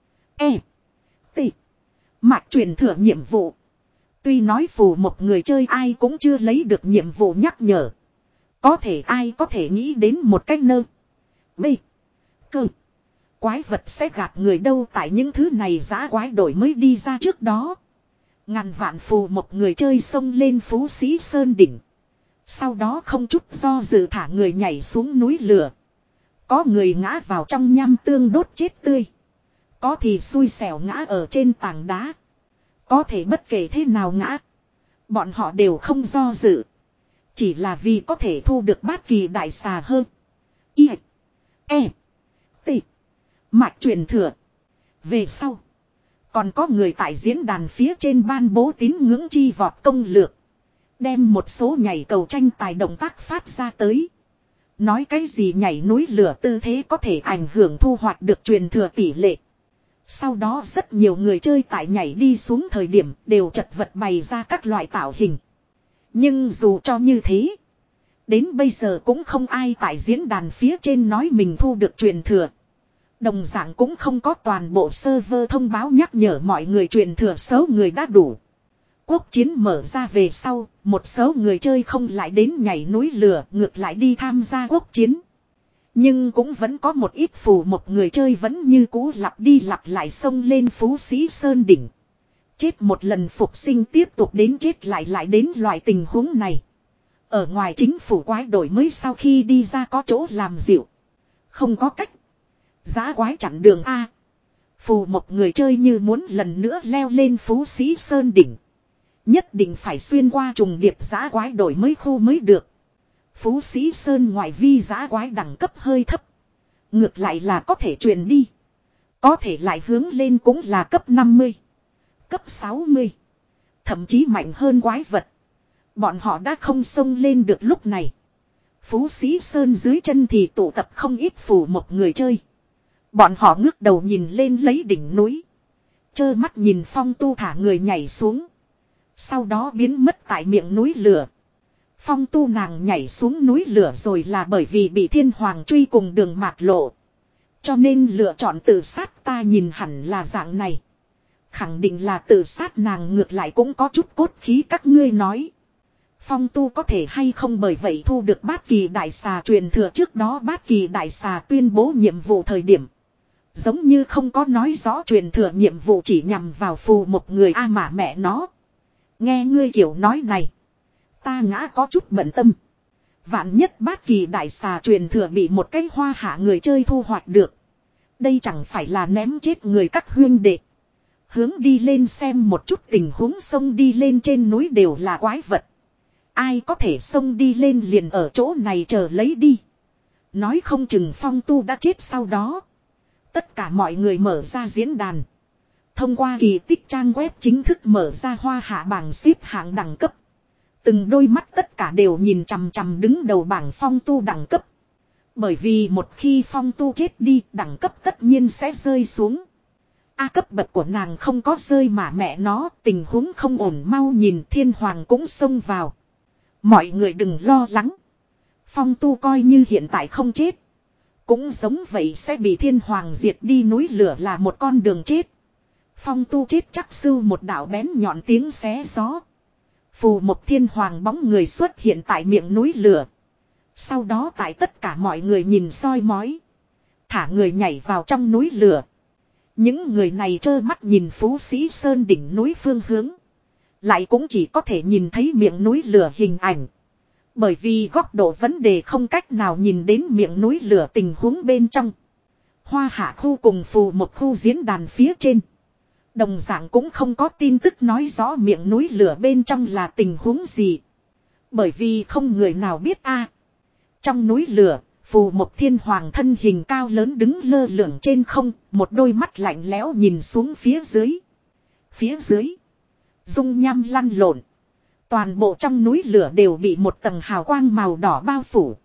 E. T. Mạch truyền thừa nhiệm vụ. Tuy nói phù một người chơi ai cũng chưa lấy được nhiệm vụ nhắc nhở. Có thể ai có thể nghĩ đến một cách nơ. B. Cơ. Quái vật sẽ gạt người đâu, tại những thứ này giá quái đổi mới đi ra trước đó. Ngàn vạn phù một người chơi xông lên Phú Sĩ Sơn đỉnh. Sau đó không chút do dự thả người nhảy xuống núi lửa. Có người ngã vào trong nham tương đốt chết tươi. Có thì xui xẻo ngã ở trên tảng đá. Có thể bất kể thế nào ngã, bọn họ đều không do dự. Chỉ là vì có thể thu được Bát Kỳ Đại Xà hơn. Y. E. T. Mạch truyền thừa. Về sau, còn có người tại diễn đàn phía trên ban bố tín ngưỡng chi vọt công lược. Đem một số nhảy cầu tranh tài động tác phát ra tới. Nói cái gì nhảy núi lửa tư thế có thể ảnh hưởng thu hoạch được truyền thừa tỷ lệ. Sau đó rất nhiều người chơi tại nhảy đi xuống thời điểm đều chật vật bày ra các loại tạo hình. Nhưng dù cho như thế, đến bây giờ cũng không ai tại diễn đàn phía trên nói mình thu được truyền thừa. Đồng dạng cũng không có toàn bộ server thông báo nhắc nhở mọi người truyền thừa số người đã đủ. Quốc chiến mở ra về sau, một số người chơi không lại đến nhảy núi lửa, ngược lại đi tham gia quốc chiến. Nhưng cũng vẫn có một ít phù một người chơi vẫn như cũ lặp đi lặp lại xông lên Phú Sĩ Sơn đỉnh. Chết một lần phục sinh tiếp tục đến chết lại lại đến loại tình huống này. Ở ngoài chính phủ quái đổi mới sau khi đi ra có chỗ làm dịu. Không có cách. Giá quái chặn đường A. Phù một người chơi như muốn lần nữa leo lên Phú Sĩ Sơn đỉnh. Nhất định phải xuyên qua trùng điệp giá quái đổi mới khu mới được. Phú Sĩ Sơn ngoại vi giá quái đẳng cấp hơi thấp. Ngược lại là có thể truyền đi. Có thể lại hướng lên cũng là cấp năm mươi. Cấp sáu mươi. Thậm chí mạnh hơn quái vật. Bọn họ đã không xông lên được lúc này. Phú Sĩ Sơn dưới chân thì tụ tập không ít phù một người chơi. Bọn họ ngước đầu nhìn lên lấy đỉnh núi. Chơ mắt nhìn phong tu thả người nhảy xuống. Sau đó biến mất tại miệng núi lửa. Phong tu nàng nhảy xuống núi lửa rồi là bởi vì bị thiên hoàng truy cùng đường mạt lộ. Cho nên lựa chọn tự sát, ta nhìn hẳn là dạng này. Khẳng định là tự sát, nàng ngược lại cũng có chút cốt khí các ngươi nói. Phong tu có thể hay không bởi vậy thu được Bát Kỳ Đại Xà truyền thừa, trước đó Bát Kỳ Đại Xà tuyên bố nhiệm vụ thời điểm. Giống như không có nói rõ truyền thừa nhiệm vụ chỉ nhằm vào phù một người a mà mẹ nó. Nghe ngươi kiểu nói này. Ta ngã có chút bận tâm. Vạn nhất Bát Kỳ Đại Xà truyền thừa bị một cái hoa hạ người chơi thu hoạch được. Đây chẳng phải là ném chết người các huyên đệ. Hướng đi lên xem một chút tình huống sông đi lên trên núi đều là quái vật. Ai có thể sông đi lên liền ở chỗ này chờ lấy đi. Nói không chừng Phong Tu đã chết sau đó. Tất cả mọi người mở ra diễn đàn. Thông qua kỳ tích trang web chính thức mở ra hoa hạ bảng xếp hạng đẳng cấp. Từng đôi mắt tất cả đều nhìn chằm chằm đứng đầu bảng Phong Tu đẳng cấp. Bởi vì một khi Phong Tu chết đi, đẳng cấp tất nhiên sẽ rơi xuống. A cấp bậc của nàng không có rơi mà mẹ nó, tình huống không ổn, mau nhìn. Thiên Hoàng cũng xông vào. Mọi người đừng lo lắng. Phong Tu coi như hiện tại không chết, cũng giống vậy sẽ bị Thiên Hoàng diệt đi, núi lửa là một con đường chết. Phong Tu chết chắc sưu một đạo bén nhọn tiếng xé gió. Phù một Thiên Hoàng bóng người xuất hiện tại miệng núi lửa. Sau đó tại tất cả mọi người nhìn soi mói, thả người nhảy vào trong núi lửa. Những người này trơ mắt nhìn Phú Sĩ Sơn đỉnh núi phương hướng, lại cũng chỉ có thể nhìn thấy miệng núi lửa hình ảnh. Bởi vì góc độ vấn đề không cách nào nhìn đến miệng núi lửa tình huống bên trong. Hoa hạ khu cùng phù một khu diễn đàn phía trên, đồng dạng cũng không có tin tức nói rõ miệng núi lửa bên trong là tình huống gì. Bởi vì không người nào biết a. Trong núi lửa, phù một Thiên Hoàng thân hình cao lớn đứng lơ lửng trên không, một đôi mắt lạnh lẽo nhìn xuống phía dưới. Phía dưới, dung nham lăn lộn. Toàn bộ trong núi lửa đều bị một tầng hào quang màu đỏ bao phủ,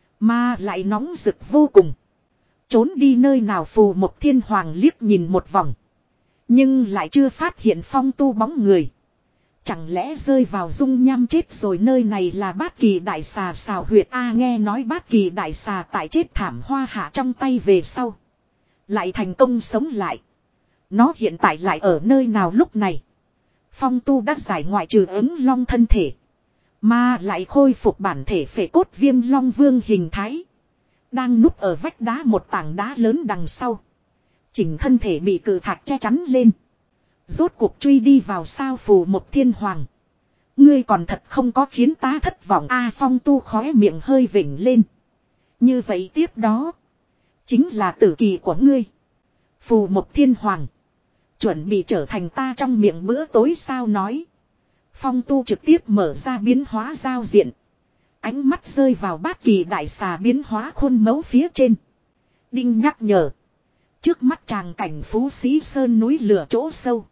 mà lại nóng rực vô cùng. Trốn đi nơi nào, phù một Thiên Hoàng liếc nhìn một vòng, nhưng lại chưa phát hiện Phong Tu bóng người. Chẳng lẽ rơi vào dung nham chết rồi? Nơi này là Bát Kỳ Đại Xà xào huyệt a. Nghe nói Bát Kỳ Đại Xà tại chết thảm Hoa Hạ trong tay về sau, lại thành công sống lại. Nó hiện tại lại ở nơi nào lúc này? Phong Tu đã giải ngoại trừ ứng long thân thể, mà lại khôi phục bản thể phệ cốt viêm long vương hình thái. Đang núp ở vách đá một tảng đá lớn đằng sau, chỉnh thân thể bị cự thạch che chắn lên. Rốt cuộc truy đi vào sao? Phù một Thiên Hoàng, ngươi còn thật không có khiến ta thất vọng a. À, Phong Tu khóe miệng hơi vểnh lên. Như vậy tiếp đó chính là tử kỳ của ngươi. Phù một Thiên Hoàng, chuẩn bị trở thành ta trong miệng bữa tối sao? Nói, Phong Tu trực tiếp mở ra biến hóa giao diện. Ánh mắt rơi vào Bát Kỳ Đại Xà biến hóa khuôn mẫu phía trên. Đinh nhắc nhở. Trước mắt tràng cảnh Phú Sĩ Sơn núi lửa chỗ sâu.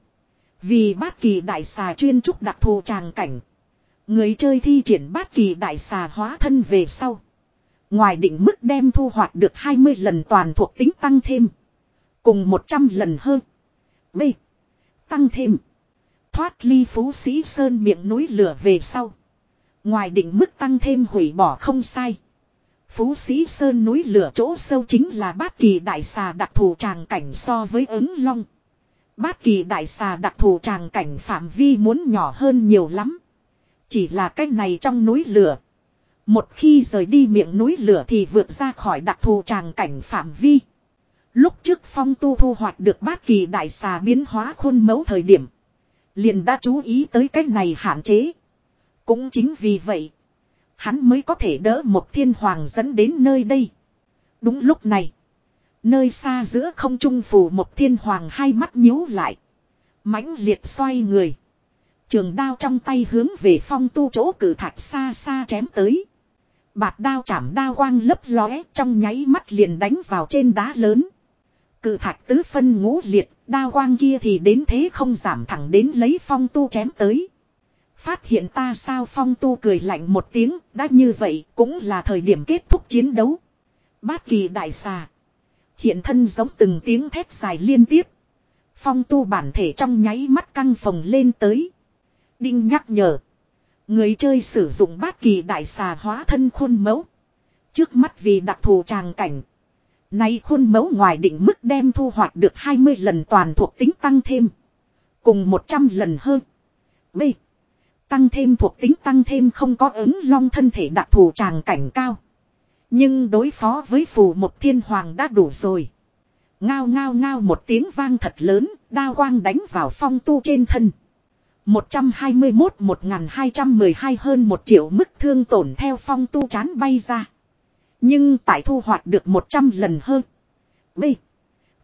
Vì Bát Kỳ Đại Xà chuyên trúc đặc thù tràng cảnh, người chơi thi triển Bát Kỳ Đại Xà hóa thân về sau, ngoài định mức đem thu hoạch được hai mươi lần toàn thuộc tính tăng thêm, cùng một trăm lần hơn B tăng thêm. Thoát ly Phú Sĩ Sơn miệng núi lửa về sau, ngoài định mức tăng thêm hủy bỏ không sai. Phú Sĩ Sơn núi lửa chỗ sâu chính là Bát Kỳ Đại Xà đặc thù tràng cảnh. So với ứng long, Bát Kỳ Đại Xà đặc thù tràng cảnh phạm vi muốn nhỏ hơn nhiều lắm. Chỉ là cái này trong núi lửa, một khi rời đi miệng núi lửa thì vượt ra khỏi đặc thù tràng cảnh phạm vi. Lúc trước Phong Tu thu hoạch được Bát Kỳ Đại Xà biến hóa khuôn mẫu thời điểm, liền đã chú ý tới cái này hạn chế. Cũng chính vì vậy, hắn mới có thể đỡ một Thiên Hoàng dẫn đến nơi đây. Đúng lúc này, nơi xa giữa không trung phù một Thiên Hoàng hai mắt nhíu lại, mãnh liệt xoay người, trường đao trong tay hướng về Phong Tu chỗ cử thạch xa xa chém tới. Bạt đao chảm đao quang lấp lóe, trong nháy mắt liền đánh vào trên đá lớn. Cự thạch tứ phân ngũ liệt, đao quang kia thì đến thế không giảm thẳng đến lấy Phong Tu chém tới. Phát hiện ta sao? Phong Tu cười lạnh một tiếng, đã như vậy cũng là thời điểm kết thúc chiến đấu. Bát Kỳ Đại Xà hiện thân giống từng tiếng thét dài liên tiếp. Phong Tu bản thể trong nháy mắt căng phồng lên tới. Đinh nhắc nhở. Người chơi sử dụng Bát Kỳ Đại Xà hóa thân khuôn mẫu. Trước mắt vì đặc thù tràng cảnh, nay khuôn mẫu ngoài định mức đem thu hoạch được hai mươi lần toàn thuộc tính tăng thêm, cùng một trăm lần hơn B tăng thêm. Thuộc tính tăng thêm không có ứng long thân thể đặc thù tràng cảnh cao, nhưng đối phó với phù một Thiên Hoàng đã đủ rồi. Ngao ngao ngao một tiếng vang thật lớn, đao quang đánh vào Phong Tu trên thân. một trăm hai mươi mốt một nghìn hai trăm mười hai hơn một triệu mức thương tổn theo Phong Tu chán bay ra. Nhưng tại thu hoạch được một trăm lần hơn B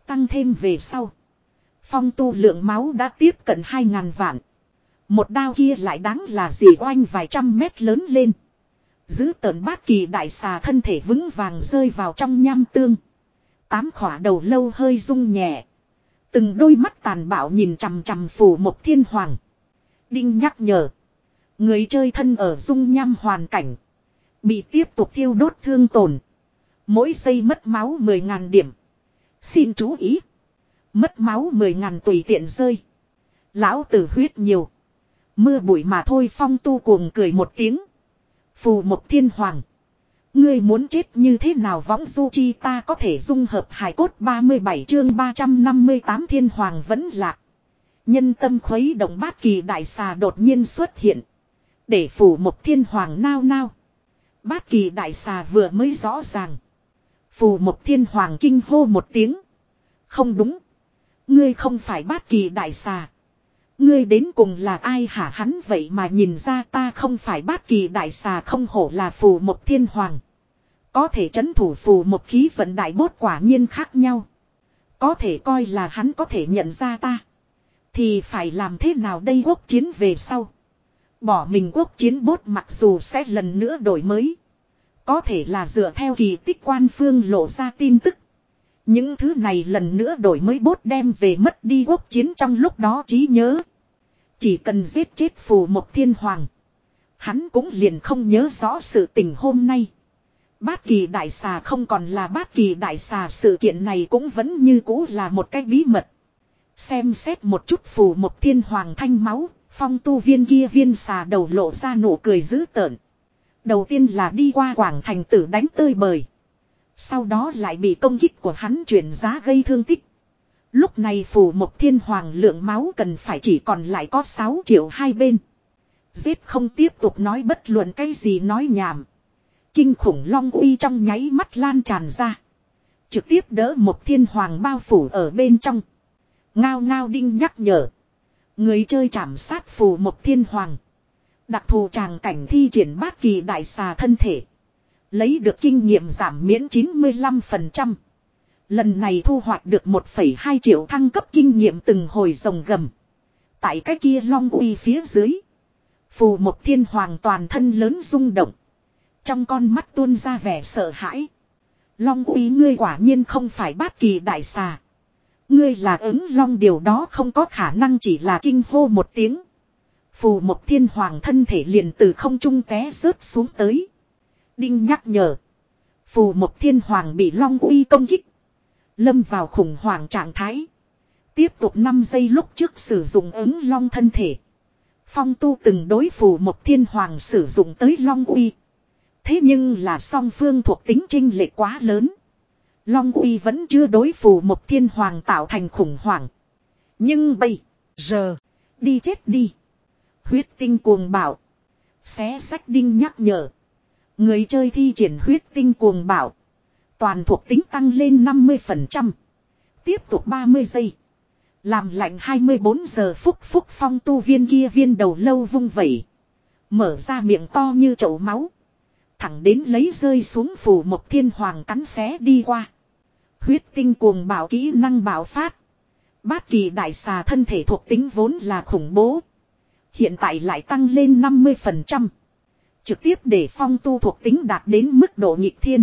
Tăng thêm về sau. Phong tu lượng máu đã tiếp cận hai ngàn vạn. Một đao kia lại đáng là gì oanh vài trăm mét lớn lên. Giữ tợn bát kỳ đại xà thân thể vững vàng rơi vào trong nham tương. Tám khỏa đầu lâu hơi rung nhẹ. Từng đôi mắt tàn bạo nhìn chằm chằm Phù Mộc Thiên Hoàng. Đinh nhắc nhở. Người chơi thân ở dung nham hoàn cảnh. Bị tiếp tục thiêu đốt thương tổn. Mỗi giây mất máu mười ngàn điểm. Xin chú ý. Mất máu mười ngàn tùy tiện rơi. Lão tử huyết nhiều. Mưa bụi mà thôi. Phong tu cuồng cười một tiếng. Phù Mộc Thiên Hoàng. Ngươi muốn chết như thế nào võng du chi ta có thể dung hợp hài cốt ba mươi bảy chương ba trăm năm mươi tám Thiên Hoàng vẫn lạc. Nhân tâm khuấy động bát kỳ đại xà đột nhiên xuất hiện. Để Phù Mộc Thiên Hoàng nao nao. Bát kỳ đại xà vừa mới rõ ràng. Phù Mộc Thiên Hoàng kinh hô một tiếng. Không đúng. Ngươi không phải bát kỳ đại xà. Ngươi đến cùng là ai hả hắn vậy mà nhìn ra ta không phải bát kỳ đại xà không hổ là Phù Mộc Thiên Hoàng. Có thể trấn thủ Phù Mộc khí vận đại bốt quả nhiên khác nhau. Có thể coi là hắn có thể nhận ra ta. Thì phải làm thế nào đây quốc chiến về sau. Bỏ mình quốc chiến bốt mặc dù sẽ lần nữa đổi mới. Có thể là dựa theo kỳ tích quan phương lộ ra tin tức. Những thứ này lần nữa đổi mới bốt đem về mất đi quốc chiến trong lúc đó trí nhớ. Chỉ cần giết chết Phù Mộc Thiên Hoàng. Hắn cũng liền không nhớ rõ sự tình hôm nay. Bát kỳ đại xà không còn là bát kỳ đại xà, sự kiện này cũng vẫn như cũ là một cái bí mật. Xem xét một chút Phù Mộc Thiên Hoàng thanh máu, phong tu viên kia viên xà đầu lộ ra nụ cười dữ tợn. Đầu tiên là đi qua quảng thành tử đánh tơi bời. Sau đó lại bị công kích của hắn chuyển giá gây thương tích. Lúc này Phù Mộc Thiên Hoàng lượng máu cần phải chỉ còn lại có sáu triệu hai bên. Giết không tiếp tục nói bất luận cái gì nói nhảm. Kinh khủng long uy trong nháy mắt lan tràn ra. Trực tiếp đỡ Mộc Thiên Hoàng bao phủ ở bên trong. Ngao ngao đinh nhắc nhở. Người chơi chảm sát Phù Mộc Thiên Hoàng. Đặc thù tràng cảnh thi triển bát kỳ đại xà thân thể. Lấy được kinh nghiệm giảm miễn chín mươi lăm phần trăm. Lần này thu hoạch được một phẩy hai triệu thăng cấp kinh nghiệm từng hồi rồng gầm. Tại cái kia long uy phía dưới. Phù Mộc Thiên Hoàng toàn thân lớn rung động. Trong con mắt tuôn ra vẻ sợ hãi. Long uy ngươi quả nhiên không phải bát kỳ đại xà. Ngươi là ứng long, điều đó không có khả năng, chỉ là kinh hô một tiếng. Phù Mộc Thiên Hoàng thân thể liền từ không trung té rớt xuống tới. Đinh nhắc nhở. Phù Mộc Thiên Hoàng bị long uy công kích. Lâm vào khủng hoảng trạng thái. Tiếp tục năm giây lúc trước sử dụng ứng long thân thể. Phong tu từng đối Phù Mộc Thiên Hoàng sử dụng tới long uy. Thế nhưng là song phương thuộc tính chênh lệch quá lớn. Long uy vẫn chưa đối Phù Mộc Thiên Hoàng tạo thành khủng hoảng. Nhưng bây giờ đi chết đi. Huyết tinh cuồng bạo. Xé sách đinh nhắc nhở. Người chơi thi triển huyết tinh cuồng bạo. Toàn thuộc tính tăng lên năm mươi phần trăm. Tiếp tục ba mươi giây. Làm lạnh hai mươi bốn giờ phúc phúc phong tu viên kia viên đầu lâu vung vẩy. Mở ra miệng to như chậu máu. Thẳng đến lấy rơi xuống Phù Mộc Thiên Hoàng cắn xé đi qua. Huyết tinh cuồng bạo kỹ năng bạo phát. Bát kỳ đại xà thân thể thuộc tính vốn là khủng bố. Hiện tại lại tăng lên năm mươi phần trăm. Trực tiếp để phong tu thuộc tính đạt đến mức độ nghịch thiên.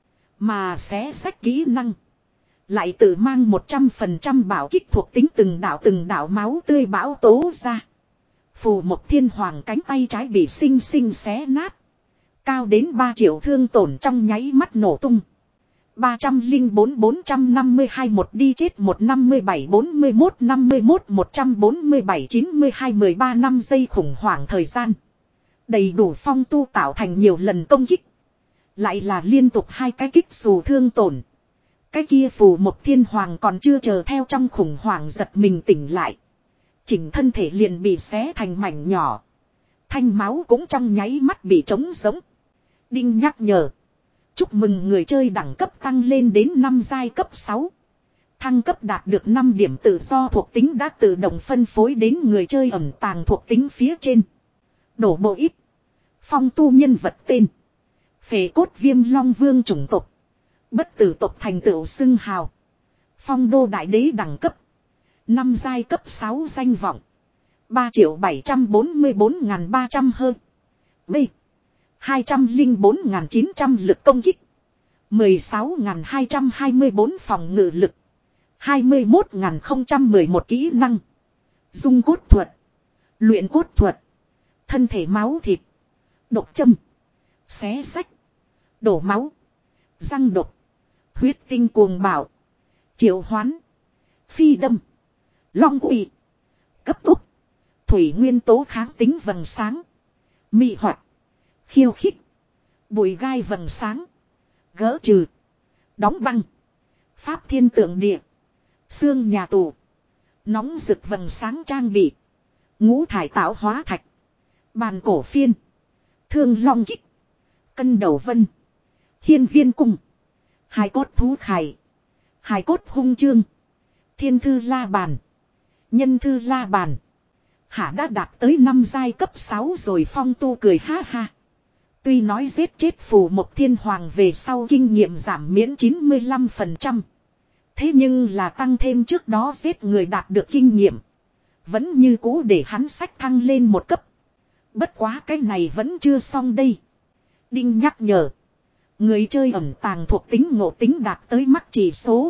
Mà xé sách kỹ năng. Lại tự mang một trăm phần trăm bảo kích thuộc tính, từng đạo từng đạo máu tươi bão tố ra. Phù Mộc Thiên Hoàng cánh tay trái bị xinh xinh xé nát. Cao đến ba triệu thương tổn trong nháy mắt nổ tung. ba trăm lẻ bốn bốn trăm năm mươi hai một đi chết một năm mươi bảy bốn mươi mốt năm mươi mốt một trăm bốn mươi bảy chín mươi hai mười ba năm giây khủng hoảng thời gian. Đầy đủ phong tu tạo thành nhiều lần công kích. Lại là liên tục hai cái kích dù thương tổn. Cái kia Phù Mộc Thiên Hoàng còn chưa chờ theo trong khủng hoảng giật mình tỉnh lại. Chỉnh thân thể liền bị xé thành mảnh nhỏ. Thanh máu cũng trong nháy mắt bị trống giống. Đinh nhắc nhở. Chúc mừng người chơi đẳng cấp tăng lên đến năm giai cấp sáu. Thăng cấp đạt được năm điểm tự do thuộc tính đã tự động phân phối đến người chơi ẩn tàng thuộc tính phía trên. Đổ bộ ít. Phong tu nhân vật tên. Phệ cốt viêm long vương chủng tộc. Bất tử tộc thành tựu xưng hào. Phong đô đại đế đẳng cấp. Năm giai cấp sáu danh vọng. ba triệu bảy trăm bốn mươi bốn ngàn ba trăm hơn. B. hai trăm linh bốn ngàn chín trăm lực công kích. mười sáu ngàn hai trăm hai mươi bốn phòng ngự lực. hai mươi mốt ngàn không trăm mười một kỹ năng. Dung cốt thuật. Luyện cốt thuật. Thân thể máu thịt. Độc châm. Xé sách. Đổ máu. Răng độc. Huyết tinh cuồng bạo. Triệu hoán. Phi đâm. Long quỷ. Cấp tốc. Thủy nguyên tố kháng tính vầng sáng. Mị hoạt. Khiêu khích. Bụi gai vầng sáng. Gỡ trừ. Đóng băng. Pháp thiên tượng địa. Xương nhà tù. Nóng rực vầng sáng trang bị. Ngũ thải tạo hóa thạch. Bàn cổ phiên. Thương long kích. Cân đầu vân. Hiên viên cung. Hài cốt thú khải. Hài cốt hung chương. Thiên thư la bàn. Nhân thư la bàn. Hả đã đạt tới năm giai cấp sáu rồi. Phong tu cười ha ha. Tuy nói giết chết phù một thiên hoàng về sau kinh nghiệm giảm miễn chín mươi lăm phần trăm. Thế nhưng là tăng thêm trước đó giết người đạt được kinh nghiệm. Vẫn như cũ để hắn sách thăng lên một cấp. Bất quá cái này vẫn chưa xong đây. Đinh nhắc nhở. Người chơi ẩn tàng thuộc tính ngộ tính đạt tới mắc chỉ số.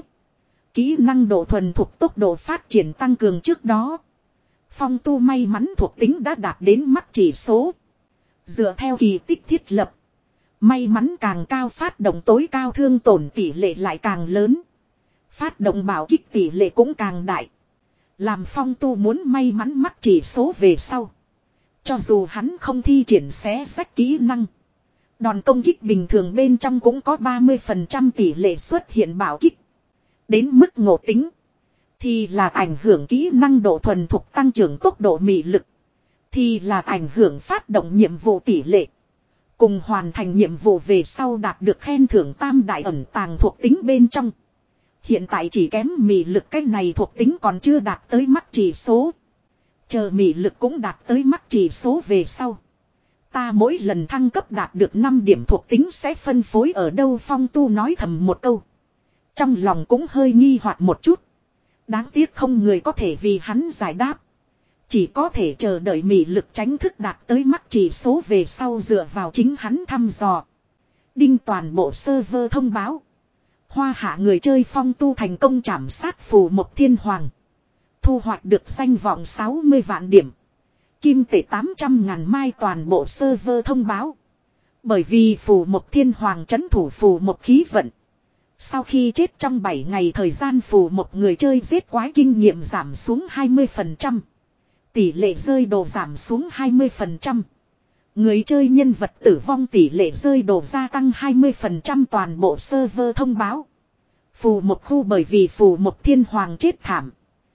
Kỹ năng độ thuần thuộc tốc độ phát triển tăng cường trước đó. Phong tu may mắn thuộc tính đã đạt đến mắc chỉ số. Dựa theo kỳ tích thiết lập. May mắn càng cao phát động tối cao thương tổn tỷ lệ lại càng lớn. Phát động bảo kích tỷ lệ cũng càng đại. Làm phong tu muốn may mắn mắc chỉ số về sau. Cho dù hắn không thi triển xé sách kỹ năng. Đòn công kích bình thường bên trong cũng có ba mươi phần trăm tỷ lệ xuất hiện bảo kích. Đến mức ngộ tính. Thì là ảnh hưởng kỹ năng độ thuần thục tăng trưởng tốc độ mị lực. Thì là ảnh hưởng phát động nhiệm vụ tỷ lệ. Cùng hoàn thành nhiệm vụ về sau đạt được khen thưởng tam đại ẩn tàng thuộc tính bên trong. Hiện tại chỉ kém mị lực cái này thuộc tính còn chưa đạt tới mắc chỉ số. Chờ mị lực cũng đạt tới mắc chỉ số về sau. Ta mỗi lần thăng cấp đạt được năm điểm thuộc tính sẽ phân phối ở đâu. Phong tu nói thầm một câu. Trong lòng cũng hơi nghi hoặc một chút. Đáng tiếc không người có thể vì hắn giải đáp. Chỉ có thể chờ đợi mị lực tránh thức đạt tới mắc chỉ số về sau dựa vào chính hắn thăm dò. Đinh toàn bộ server thông báo. Hoa hạ người chơi phong tu thành công trảm sát phù một thiên hoàng. Thu hoạch được danh vọng sáu mươi vạn điểm. Kim tệ tám trăm ngàn mai toàn bộ server thông báo. Bởi vì phù một thiên hoàng trấn thủ phù một khí vận. Sau khi chết trong bảy ngày thời gian phù một người chơi giết quái kinh nghiệm giảm xuống hai mươi phần trăm. Tỷ lệ rơi đồ giảm xuống hai mươi phần trăm. Người chơi nhân vật tử vong tỷ lệ rơi đồ gia tăng hai mươi phần trăm toàn bộ server thông báo. Phù một khu bởi vì phù một thiên hoàng chết thảm.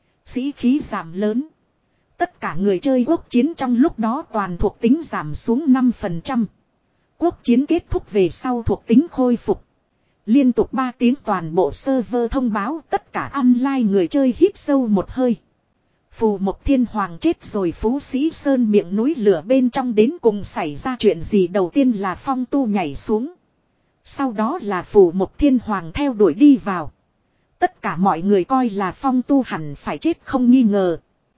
Sĩ khí giảm lớn. Tất cả người chơi quốc chiến trong lúc đó toàn thuộc tính giảm xuống năm phần trăm. Quốc chiến kết thúc về sau thuộc tính khôi phục. Liên tục ba tiếng toàn bộ server thông báo tất cả online người chơi hít sâu một hơi. Phù một thiên hoàng chết rồi. Phú Sĩ Sơn miệng núi lửa bên trong đến cùng xảy ra chuyện gì. Đầu tiên là phong tu nhảy xuống. Sau đó là phù một thiên hoàng theo đuổi đi vào. Tất cả mọi người coi là phong tu hẳn phải chết không nghi ngờ.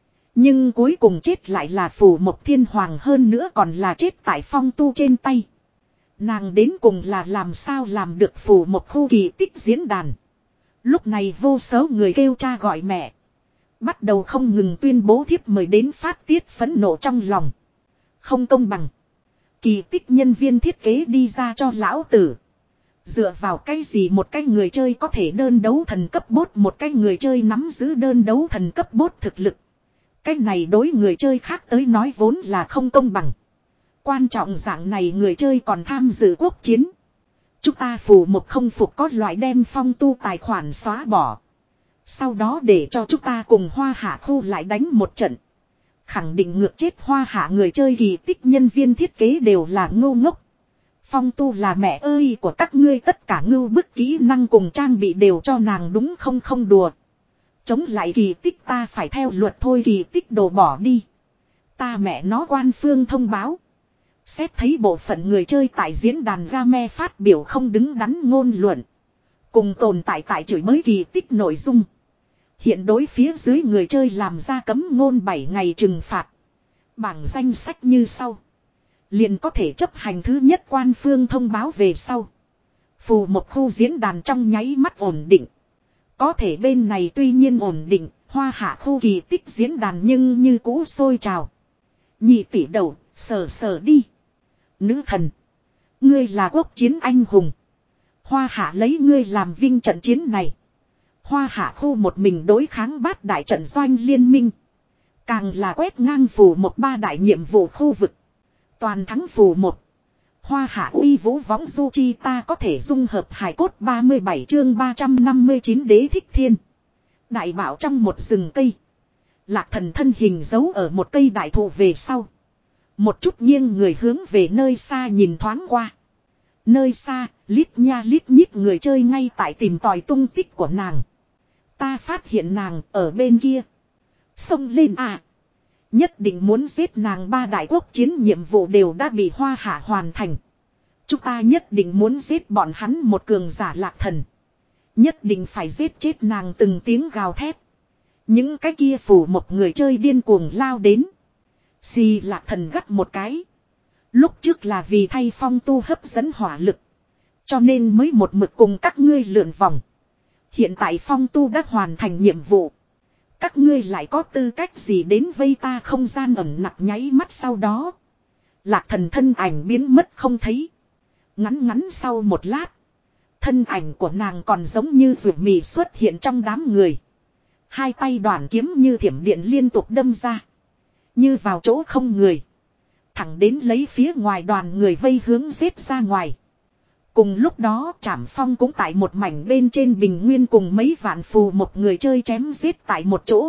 Nhưng cuối cùng chết lại là phù một thiên hoàng, hơn nữa còn là chết tại phong tu trên tay. Nàng đến cùng là làm sao làm được phù một khu kỳ tích diễn đàn. Lúc này vô số người kêu cha gọi mẹ. Bắt đầu không ngừng tuyên bố thiếp mời đến phát tiết phẫn nộ trong lòng. Không công bằng. Kỳ tích nhân viên thiết kế đi ra cho lão tử. Dựa vào cái gì một cái người chơi có thể đơn đấu thần cấp bốt, một cái người chơi nắm giữ đơn đấu thần cấp bốt thực lực. Cái này đối người chơi khác tới nói vốn là không công bằng. Quan trọng dạng này người chơi còn tham dự quốc chiến. Chúng ta phù một không phục có loại đem phong tu tài khoản xóa bỏ. Sau đó để cho chúng ta cùng hoa hạ khu lại đánh một trận. Khẳng định ngược chết hoa hạ người chơi. Kỳ tích nhân viên thiết kế đều là ngô ngốc. Phong tu là mẹ ơi của các ngươi, tất cả ngưu bức kỹ năng cùng trang bị đều cho nàng đúng không? Không đùa. Chống lại kỳ tích ta phải theo luật thôi. Kỳ tích đồ bỏ đi. Ta mẹ nó quan phương thông báo. Xét thấy bộ phận người chơi tại diễn đàn game phát biểu không đứng đắn ngôn luận. Cùng tồn tại tại chửi bới kỳ tích nội dung. Hiện đối phía dưới người chơi làm ra cấm ngôn bảy ngày trừng phạt. Bảng danh sách như sau. Liền có thể chấp hành thứ nhất quan phương thông báo về sau. Phù một khu diễn đàn trong nháy mắt ổn định. Có thể bên này tuy nhiên ổn định, hoa hạ khu kỳ tích diễn đàn nhưng như cũ sôi trào. Nhị tỷ đầu, sờ sờ đi. Nữ thần. Ngươi là quốc chiến anh hùng. Hoa hạ lấy ngươi làm vinh trận chiến này. Hoa hạ khu một mình đối kháng bát đại trận doanh liên minh. Càng là quét ngang phù một ba đại nhiệm vụ khu vực. Toàn thắng phù một. Hoa hạ uy vũ võng du chi ta có thể dung hợp hài cốt ba mươi bảy chương ba trăm năm mươi chín đế thích thiên. Đại bảo trong một rừng cây. Lạc thần thân hình giấu ở một cây đại thụ về sau. Một chút nghiêng người hướng về nơi xa nhìn thoáng qua. Nơi xa, lít nha lít nhít người chơi ngay tại tìm tòi tung tích của nàng. Ta phát hiện nàng ở bên kia. Xông lên à. Nhất định muốn giết nàng ba đại quốc chiến nhiệm vụ đều đã bị hoa hạ hoàn thành. Chúng ta nhất định muốn giết bọn hắn một cường giả lạc thần. Nhất định phải giết chết nàng từng tiếng gào thét. Những cái kia phủ một người chơi điên cuồng lao đến. Xì lạc thần gắt một cái. Lúc trước là vì thay phong tu hấp dẫn hỏa lực. Cho nên mới một mực cùng các ngươi lượn vòng. Hiện tại phong tu đã hoàn thành nhiệm vụ. Các ngươi lại có tư cách gì đến vây ta không gian ẩn nặc nháy mắt sau đó. Lạc thần thân ảnh biến mất không thấy. Ngắn ngắn sau một lát. Thân ảnh của nàng còn giống như ruột mì xuất hiện trong đám người. Hai tay đoàn kiếm như thiểm điện liên tục đâm ra. Như vào chỗ không người. Thẳng đến lấy phía ngoài đoàn người vây hướng giết ra ngoài. Cùng lúc đó Trảm Phong cũng tại một mảnh bên trên bình nguyên cùng mấy vạn phù một người chơi chém giết tại một chỗ.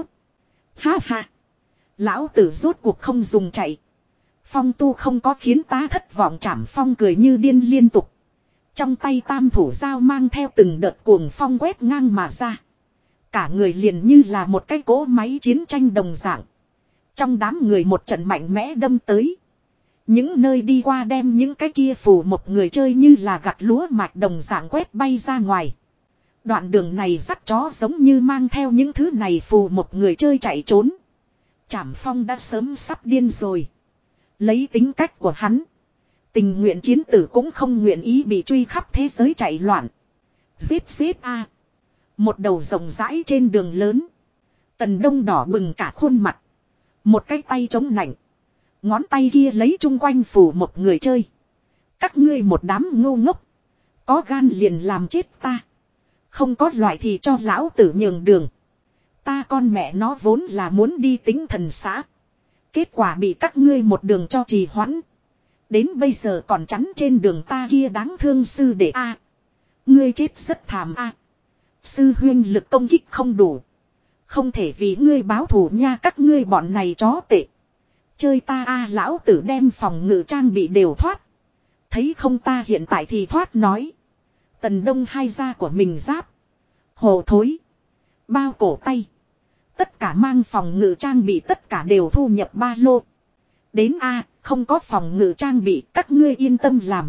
Ha ha. Lão tử rốt cuộc không dùng chạy. Phong tu không có khiến ta thất vọng. Trảm Phong cười như điên liên tục. Trong tay tam thủ dao mang theo từng đợt cuồng phong quét ngang mà ra. Cả người liền như là một cái cỗ máy chiến tranh đồng dạng. Trong đám người một trận mạnh mẽ đâm tới. Những nơi đi qua đem những cái kia phù một người chơi như là gặt lúa mạch đồng dạng quét bay ra ngoài. Đoạn đường này dắt chó giống như mang theo những thứ này phù một người chơi chạy trốn. Trảm Phong đã sớm sắp điên rồi. Lấy tính cách của hắn. Tình nguyện chiến tử cũng không nguyện ý bị truy khắp thế giới chạy loạn. Giết giết a. Một đầu rộng rãi trên đường lớn. Tần Đông đỏ bừng cả khuôn mặt. Một cái tay chống nạnh. Ngón tay kia lấy chung quanh phủ một người chơi. Các ngươi một đám ngu ngốc. Có gan liền làm chết ta. Không có loại thì cho lão tử nhường đường. Ta con mẹ nó vốn là muốn đi tính thần xã. Kết quả bị các ngươi một đường cho trì hoãn. Đến bây giờ còn chắn trên đường ta kia đáng thương sư đệ a. Ngươi chết rất thảm a. Sư huyên lực công kích không đủ. Không thể vì ngươi báo thù nha, các ngươi bọn này chó tệ. Chơi ta a. Lão tử đem phòng ngự trang bị đều thoát. Thấy không ta hiện tại thì thoát nói. Tần Đông hai da của mình giáp. Hồ thối. Bao cổ tay. Tất cả mang phòng ngự trang bị tất cả đều thu nhập ba lô. Đến a, không có phòng ngự trang bị các ngươi yên tâm làm.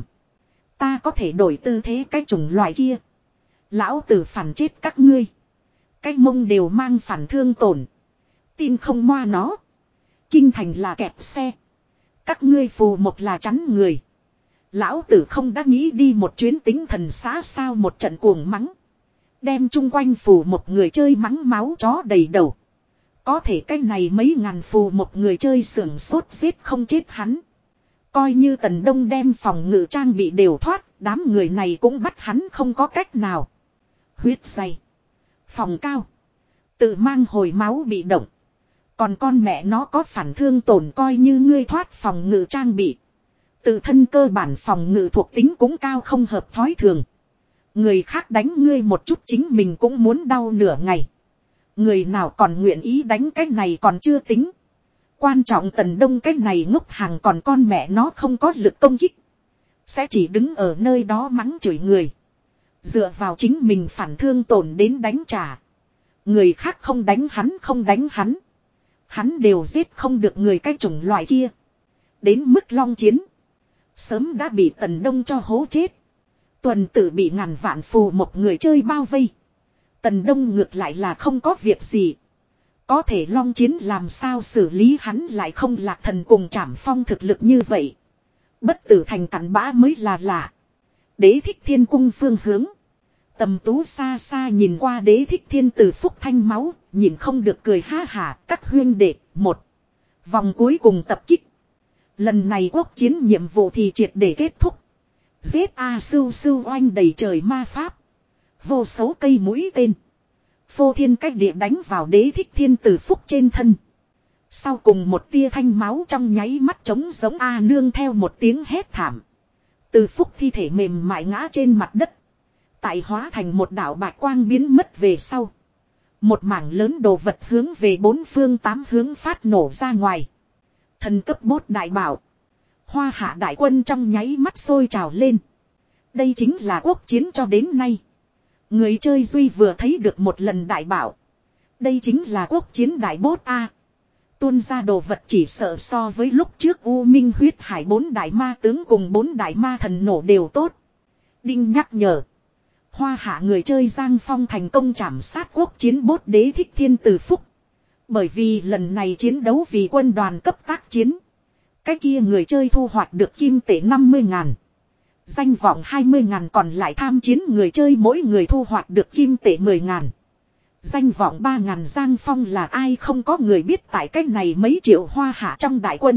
Ta có thể đổi tư thế cái chủng loại kia. Lão tử phản chết các ngươi. Cái mông đều mang phản thương tổn. Tin không moa nó. Kinh thành là kẹp xe. Các ngươi phù một là chắn người. Lão tử không đã nghĩ đi một chuyến tính thần xã sao, một trận cuồng mắng. Đem chung quanh phù một người chơi mắng máu chó đầy đầu. Có thể cái này mấy ngàn phù một người chơi sưởng sốt giết không chết hắn. Coi như Tần Đông đem phòng ngự trang bị đều thoát, đám người này cũng bắt hắn không có cách nào. Huyết dày. Phòng cao. Tự mang hồi máu bị động. Còn con mẹ nó có phản thương tổn, coi như ngươi thoát phòng ngự trang bị. Tự thân cơ bản phòng ngự thuộc tính cũng cao không hợp thói thường. Người khác đánh ngươi một chút chính mình cũng muốn đau nửa ngày. Người nào còn nguyện ý đánh cái này còn chưa tính. Quan trọng Tần Đông cái này ngốc hàng còn con mẹ nó không có lực công kích. Sẽ chỉ đứng ở nơi đó mắng chửi người. Dựa vào chính mình phản thương tổn đến đánh trả. Người khác không đánh hắn không đánh hắn. Hắn đều giết không được người cái chủng loại kia. Đến mức long chiến. Sớm đã bị Tần Đông cho hố chết. Tuần tự bị ngàn vạn phù một người chơi bao vây. Tần Đông ngược lại là không có việc gì. Có thể long chiến làm sao xử lý hắn lại không lạc thần cùng Trảm Phong thực lực như vậy. Bất tử thành cắn bã mới là lạ. Đế thích thiên cung phương hướng. Tầm Tú xa xa nhìn qua Đế thích thiên từ phúc thanh máu. Nhìn không được cười ha hả các huyên đệ. Một. Vòng cuối cùng tập kích. Lần này quốc chiến nhiệm vụ thì triệt để kết thúc. Giết A sưu sưu oanh đầy trời ma pháp. Vô số cây mũi tên. Phô thiên cách địa đánh vào Đế thích thiên từ phúc trên thân. Sau cùng một tia thanh máu trong nháy mắt trống giống A nương theo một tiếng hét thảm. Từ phúc thi thể mềm mại ngã trên mặt đất. Tại hóa thành một đạo bạch quang biến mất về sau. Một mảng lớn đồ vật hướng về bốn phương tám hướng phát nổ ra ngoài. Thần cấp bốt đại bảo. Hoa hạ đại quân trong nháy mắt sôi trào lên. Đây chính là quốc chiến cho đến nay. Người chơi duy vừa thấy được một lần đại bảo. Đây chính là quốc chiến đại bốt A. Tuôn ra đồ vật chỉ sợ so với lúc trước U Minh huyết hải bốn đại ma tướng cùng bốn đại ma thần nổ đều tốt. Đinh nhắc nhở. Hoa hạ người chơi Giang Phong thành công trảm sát quốc chiến bốt Đế thích thiên từ phúc. Bởi vì lần này chiến đấu vì quân đoàn cấp tác chiến. Cái kia người chơi thu hoạch được kim tệ năm mươi ngàn. Danh vọng hai mươi ngàn còn lại tham chiến người chơi mỗi người thu hoạch được kim tệ mười ngàn. Danh vọng ba ngàn Giang Phong là ai không có người biết tại cách này mấy triệu hoa hạ trong đại quân.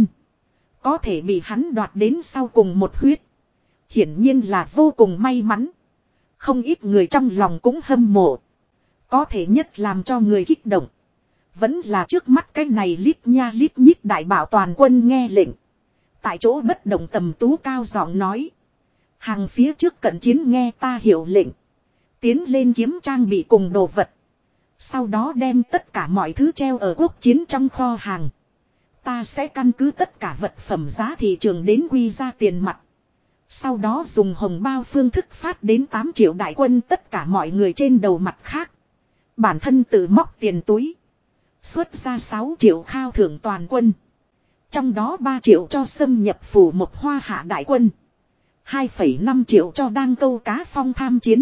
Có thể bị hắn đoạt đến sau cùng một huyết. Hiển nhiên là vô cùng may mắn. Không ít người trong lòng cũng hâm mộ. Có thể nhất làm cho người kích động. Vẫn là trước mắt cái này lít nha lít nhít đại bảo toàn quân nghe lệnh. Tại chỗ bất động Tầm Tú cao giọng nói. Hàng phía trước cận chiến nghe ta hiệu lệnh. Tiến lên kiếm trang bị cùng đồ vật. Sau đó đem tất cả mọi thứ treo ở quốc chiến trong kho hàng. Ta sẽ căn cứ tất cả vật phẩm giá thị trường đến quy ra tiền mặt. Sau đó dùng hồng bao phương thức phát đến tám triệu đại quân tất cả mọi người trên đầu mặt khác. Bản thân tự móc tiền túi. Xuất ra sáu triệu khao thưởng toàn quân. Trong đó ba triệu cho xâm nhập phủ một hoa hạ đại quân. hai phẩy năm triệu cho đang câu cá phong tham chiến.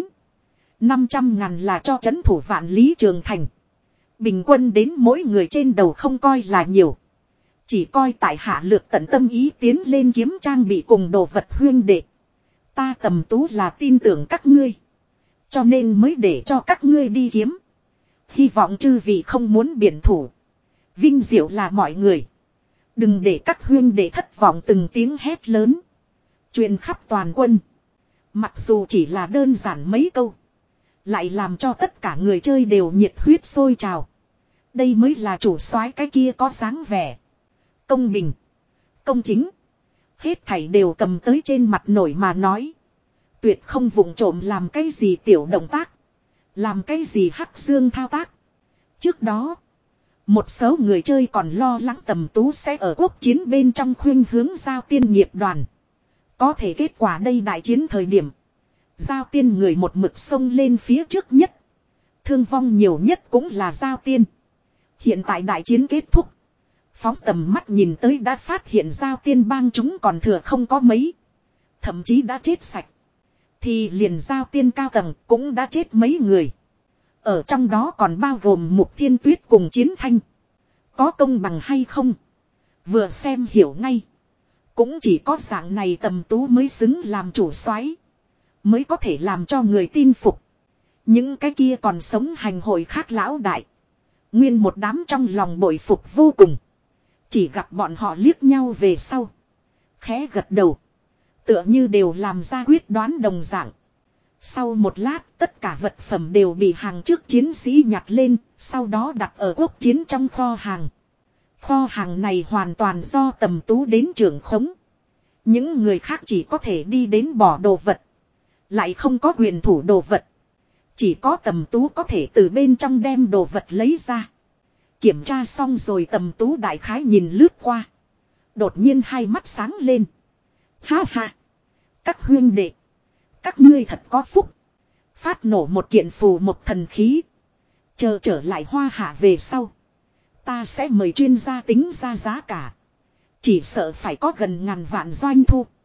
năm trăm ngàn là cho trấn thủ vạn lý trường thành. Bình quân đến mỗi người trên đầu không coi là nhiều. Chỉ coi tại hạ lược tận tâm ý tiến lên kiếm trang bị cùng đồ vật huyên đệ. Ta Tầm Tú là tin tưởng các ngươi. Cho nên mới để cho các ngươi đi kiếm. Hy vọng chư vị không muốn biển thủ. Vinh diệu là mọi người. Đừng để các huyên đệ thất vọng từng tiếng hét lớn. Truyền khắp toàn quân. Mặc dù chỉ là đơn giản mấy câu. Lại làm cho tất cả người chơi đều nhiệt huyết sôi trào. Đây mới là chủ soái cái kia có dáng vẻ. Công bình. Công chính. Hết thảy đều cầm tới trên mặt nổi mà nói. Tuyệt không vụng trộm làm cái gì tiểu động tác. Làm cái gì hắc dương thao tác. Trước đó. Một số người chơi còn lo lắng Tầm Tú sẽ ở quốc chiến bên trong khuyên hướng giao tiên nghiệp đoàn. Có thể kết quả đây đại chiến thời điểm. Giao tiên người một mực xông lên phía trước nhất. Thương vong nhiều nhất cũng là giao tiên. Hiện tại đại chiến kết thúc. Phóng tầm mắt nhìn tới đã phát hiện giao tiên bang chúng còn thừa không có mấy. Thậm chí đã chết sạch. Thì liền giao tiên cao tầng cũng đã chết mấy người. Ở trong đó còn bao gồm Mục Thiên Tuyết cùng Chiến Thanh. Có công bằng hay không? Vừa xem hiểu ngay. Cũng chỉ có dạng này Tầm Tú mới xứng làm chủ soái, mới có thể làm cho người tin phục. Những cái kia còn sống hành hội khác lão đại. Nguyên một đám trong lòng bội phục vô cùng. Chỉ gặp bọn họ liếc nhau về sau. Khẽ gật đầu. Tựa như đều làm ra quyết đoán đồng dạng. Sau một lát tất cả vật phẩm đều bị hàng trước chiến sĩ nhặt lên. Sau đó đặt ở quốc chiến trong kho hàng. Kho hàng này hoàn toàn do Tầm Tú đến trưởng khống. Những người khác chỉ có thể đi đến bỏ đồ vật. Lại không có quyền thủ đồ vật. Chỉ có Tầm Tú có thể từ bên trong đem đồ vật lấy ra. Kiểm tra xong rồi Tầm Tú đại khái nhìn lướt qua. Đột nhiên hai mắt sáng lên. Ha ha. Các huynh đệ. Các ngươi thật có phúc. Phát nổ một kiện phù một thần khí. Chờ trở lại hoa hạ về sau. Ta sẽ mời chuyên gia tính ra giá cả. Chỉ sợ phải có gần ngàn vạn doanh thu.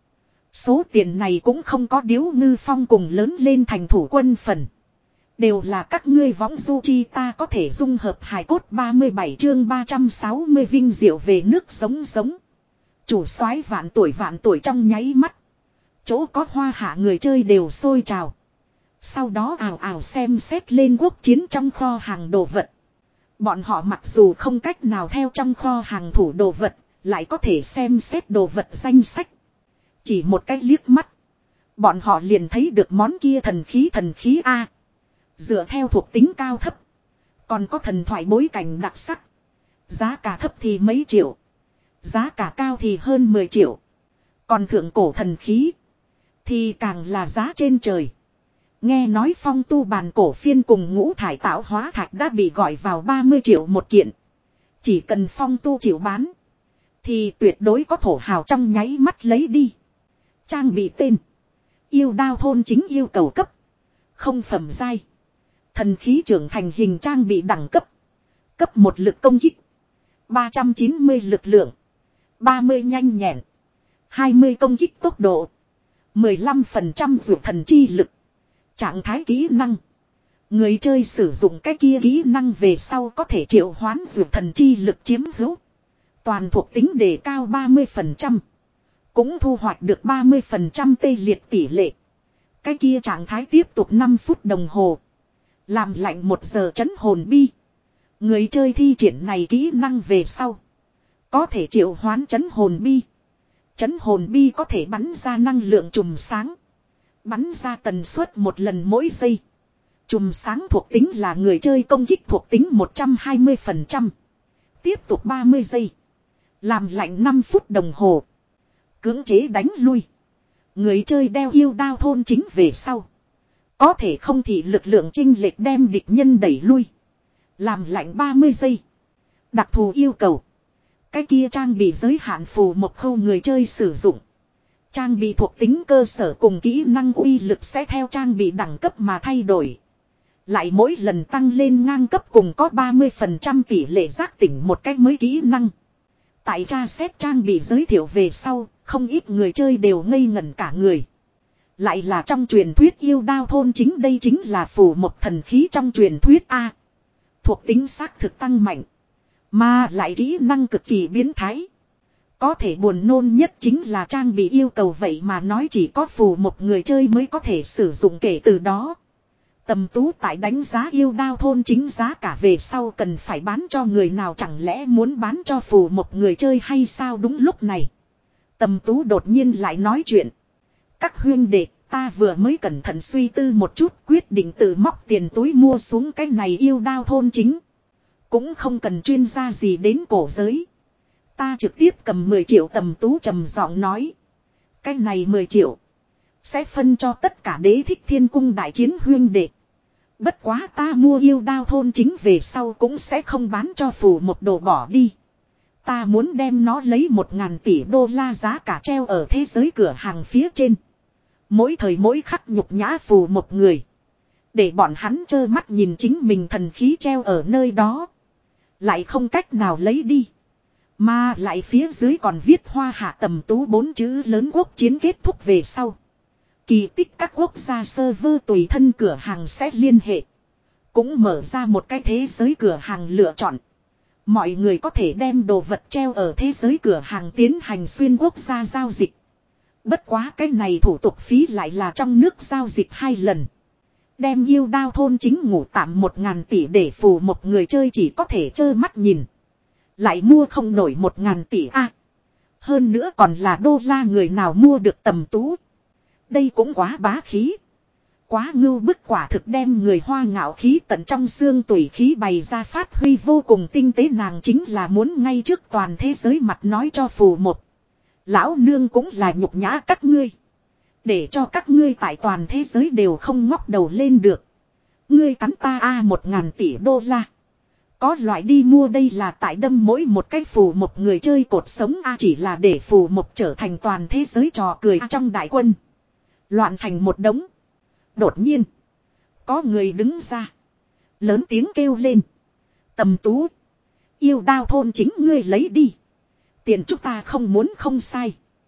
Số tiền này cũng không có Điếu Ngư Phong cùng lớn lên thành thủ quân phần. Đều là các ngươi võng du chi ta có thể dung hợp hài cốt ba mươi bảy chương ba trăm sáu mươi vinh diệu về nước sống sống. Chủ soái vạn tuổi vạn tuổi trong nháy mắt. Chỗ có Hoa Hạ người chơi đều sôi trào. Sau đó ào ào xem xét lên quốc chiến trong kho hàng đồ vật. Bọn họ mặc dù không cách nào theo trong kho hàng thủ đồ vật, lại có thể xem xét đồ vật danh sách. Chỉ một cái liếc mắt. Bọn họ liền thấy được món kia thần khí thần khí A. Dựa theo thuộc tính cao thấp. Còn có thần thoại bối cảnh đặc sắc. Giá cả thấp thì mấy triệu. Giá cả cao thì hơn mười triệu. Còn thượng cổ thần khí thì càng là giá trên trời. Nghe nói phong tu bàn cổ phiên cùng ngũ thải tạo hóa thạch đã bị gọi vào ba mươi triệu một kiện. Chỉ cần phong tu chịu bán. Thì tuyệt đối có thổ hào trong nháy mắt lấy đi. Trang bị tên. Yêu đao thôn chính yêu cầu cấp. Không phẩm giai. Thần khí trưởng thành hình trang bị đẳng cấp. Cấp một lực công kích. ba trăm chín mươi lực lượng. ba mươi nhanh nhẹn. hai mươi công kích tốc độ. mười lăm phần trăm dược thần chi lực. Trạng thái kỹ năng. Người chơi sử dụng cái kia kỹ năng về sau có thể triệu hoán dược thần chi lực chiếm hữu. Toàn thuộc tính đề cao ba mươi phần trăm. Cũng thu hoạch được ba mươi phần trăm tê liệt tỷ lệ. Cái kia trạng thái tiếp tục năm phút đồng hồ. Làm lạnh một giờ chấn hồn bi. Người chơi thi triển này kỹ năng về sau. Có thể triệu hoán chấn hồn bi. Chấn hồn bi có thể bắn ra năng lượng chùm sáng. Bắn ra tần suất một lần mỗi giây. Chùm sáng thuộc tính là người chơi công kích thuộc tính một trăm hai mươi phần trăm. Tiếp tục ba mươi giây. Làm lạnh năm phút đồng hồ. Cưỡng chế đánh lui. Người chơi đeo yêu đao thôn chính về sau. Có thể không thì lực lượng chinh lệch đem địch nhân đẩy lui. Làm lạnh ba mươi giây. Đặc thù yêu cầu. Cái kia trang bị giới hạn phù một khâu người chơi sử dụng. Trang bị thuộc tính cơ sở cùng kỹ năng uy lực sẽ theo trang bị đẳng cấp mà thay đổi. Lại mỗi lần tăng lên ngang cấp cùng có ba mươi phần trăm tỷ lệ giác tỉnh một cách mới kỹ năng. Tại tra xét trang bị giới thiệu về sau, không ít người chơi đều ngây ngẩn cả người. Lại là trong truyền thuyết yêu đao thôn chính đây chính là phù một thần khí trong truyền thuyết A. Thuộc tính xác thực tăng mạnh. Mà lại kỹ năng cực kỳ biến thái. Có thể buồn nôn nhất chính là trang bị yêu cầu vậy mà nói chỉ có phù một người chơi mới có thể sử dụng kể từ đó. Tầm tú tại đánh giá yêu đao thôn chính giá cả về sau cần phải bán cho người nào chẳng lẽ muốn bán cho phù một người chơi hay sao đúng lúc này. Tầm tú đột nhiên lại nói chuyện. Các huyên đệ, ta vừa mới cẩn thận suy tư một chút quyết định tự móc tiền túi mua xuống cái này yêu đao thôn chính. Cũng không cần chuyên gia gì đến cổ giới. Ta trực tiếp cầm mười triệu Tầm tú trầm giọng nói. Cái này mười triệu. Sẽ phân cho tất cả đế thích thiên cung đại chiến huyên đệ. Bất quá ta mua yêu đao thôn chính về sau cũng sẽ không bán cho phù một đồ bỏ đi. Ta muốn đem nó lấy một ngàn tỷ đô la giá cả treo ở thế giới cửa hàng phía trên. Mỗi thời mỗi khắc nhục nhã phù một người. Để bọn hắn trơ mắt nhìn chính mình thần khí treo ở nơi đó. Lại không cách nào lấy đi. Mà lại phía dưới còn viết Hoa Hạ Tầm tú bốn chữ lớn quốc chiến kết thúc về sau. Kỳ tích các quốc gia server tùy thân cửa hàng sẽ liên hệ. Cũng mở ra một cái thế giới cửa hàng lựa chọn. Mọi người có thể đem đồ vật treo ở thế giới cửa hàng tiến hành xuyên quốc gia giao dịch. Bất quá cái này thủ tục phí lại là trong nước giao dịch hai lần. Đem yêu đao thôn chính ngủ tạm một ngàn tỷ để phù một người chơi chỉ có thể trơ mắt nhìn. Lại mua không nổi một ngàn tỷ a. À, hơn nữa còn là đô la người nào mua được Tầm tú. Đây cũng quá bá khí. Quá ngưu bức quả thực đem người Hoa ngạo khí tận trong xương tủy khí bày ra phát huy vô cùng tinh tế nàng chính là muốn ngay trước toàn thế giới mặt nói cho phù một. Lão nương cũng là nhục nhã các ngươi. Để cho các ngươi tại toàn thế giới đều không ngóc đầu lên được. Ngươi cắn ta a một ngàn tỷ đô la. Có loại đi mua đây là tại đâm mỗi một cái phù một người chơi cột sống a chỉ là để phù một trở thành toàn thế giới trò cười a trong đại quân. Loạn thành một đống. Đột nhiên. Có người đứng ra. Lớn tiếng kêu lên. Tầm tú. Yêu đao thôn chính ngươi lấy đi. Tiền chúng ta không muốn không sai.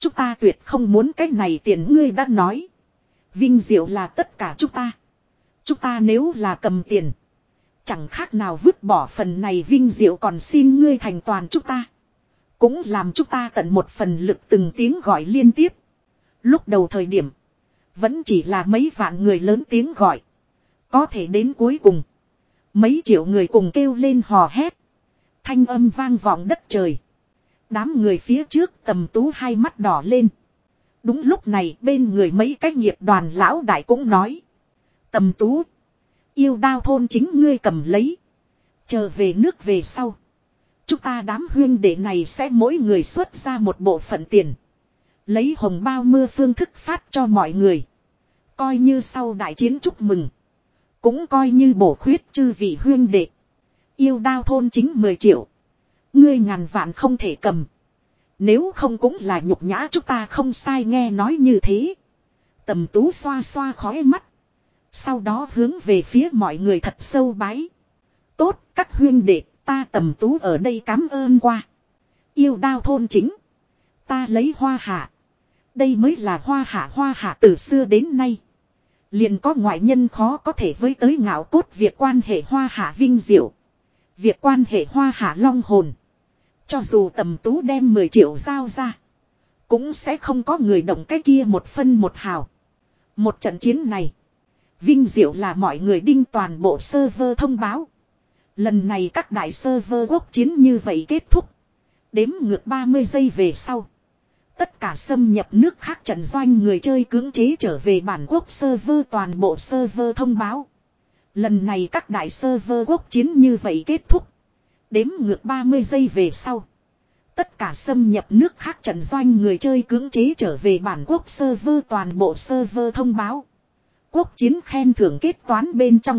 Chúng ta tuyệt không muốn cái này tiền, ngươi đã nói. Vinh diệu là tất cả chúng ta. Chúng ta nếu là cầm tiền, chẳng khác nào vứt bỏ phần này vinh diệu, còn xin ngươi thành toàn chúng ta. Cũng làm chúng ta tận một phần lực. Từng tiếng gọi liên tiếp. Lúc đầu thời điểm, vẫn chỉ là mấy vạn người lớn tiếng gọi. Có thể đến cuối cùng, mấy triệu người cùng kêu lên hò hét. Thanh âm vang vọng đất trời. Đám người phía trước Tầm Tú hai mắt đỏ lên. Đúng lúc này bên người mấy cái nghiệp đoàn lão đại cũng nói. Tầm Tú, yêu đao thôn chính ngươi cầm lấy. Chờ về nước về sau, chúng ta đám huyên đệ này sẽ mỗi người xuất ra một bộ phận tiền. Lấy hồng bao mưa phương thức phát cho mọi người. Coi như sau đại chiến chúc mừng. Cũng coi như bổ khuyết chư vị huyên đệ. Yêu đao thôn chính mười triệu. Ngươi ngàn vạn không thể cầm. Nếu không cũng là nhục nhã chúng ta. Không sai, nghe nói như thế. Tầm Tú xoa xoa khói mắt. Sau đó hướng về phía mọi người thật sâu bái. Tốt các huyên đệ, ta Tầm Tú ở đây cảm ơn qua. Yêu đao thôn chính, ta lấy Hoa Hạ. Đây mới là Hoa Hạ. Hoa Hạ từ xưa đến nay liền có ngoại nhân khó có thể với tới ngạo cốt việc quan hệ Hoa Hạ vinh diệu. Việc quan hệ Hoa Hạ long hồn. Cho dù Tầm Tú đem mười triệu giao ra, cũng sẽ không có người động cái kia một phân một hào. Một trận chiến này, vinh diệu là mọi người đinh toàn bộ server thông báo. Lần này các đại server quốc chiến như vậy kết thúc. Đếm ngược ba mươi giây về sau, tất cả xâm nhập nước khác trận doanh người chơi cưỡng chế trở về bản quốc server. Toàn bộ server thông báo. Lần này các đại server quốc chiến như vậy kết thúc. Đếm ngược ba mươi giây về sau, tất cả xâm nhập nước khác trận doanh người chơi cưỡng chế trở về bản quốc server. Toàn bộ server thông báo. Quốc chiến khen thưởng kết toán bên trong.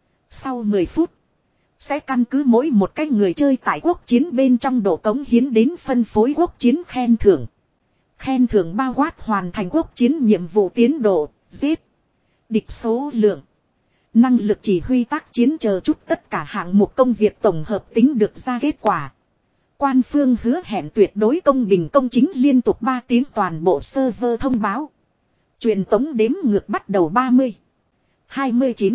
Sau mười phút, sẽ căn cứ mỗi một cái người chơi tại quốc chiến bên trong độ cống hiến đến phân phối quốc chiến khen thưởng. Khen thưởng bao quát hoàn thành quốc chiến nhiệm vụ tiến độ, giết, địch số lượng, năng lực chỉ huy tác chiến chờ chút tất cả hạng mục công việc tổng hợp tính được ra kết quả. Quan phương hứa hẹn tuyệt đối công bình công chính liên tục ba tiếng toàn bộ server thông báo. Truyền tống đếm ngược bắt đầu ba mươi, hai mươi chín,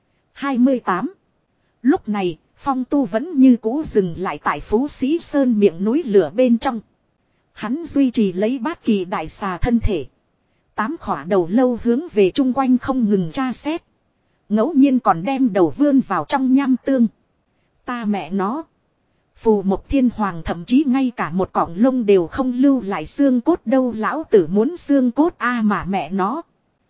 hai mươi tám. Lúc này, Phong Tu vẫn như cũ dừng lại tại Phú Sĩ Sơn miệng núi lửa bên trong. Hắn duy trì lấy bát kỳ đại xà thân thể. Tám khỏa đầu lâu hướng về chung quanh không ngừng tra xét. Ngẫu nhiên còn đem đầu vươn vào trong nham tương. Ta mẹ nó. Phù Mộc Thiên Hoàng thậm chí ngay cả một cọng lông đều không lưu lại xương cốt đâu. Lão tử muốn xương cốt a mà mẹ nó.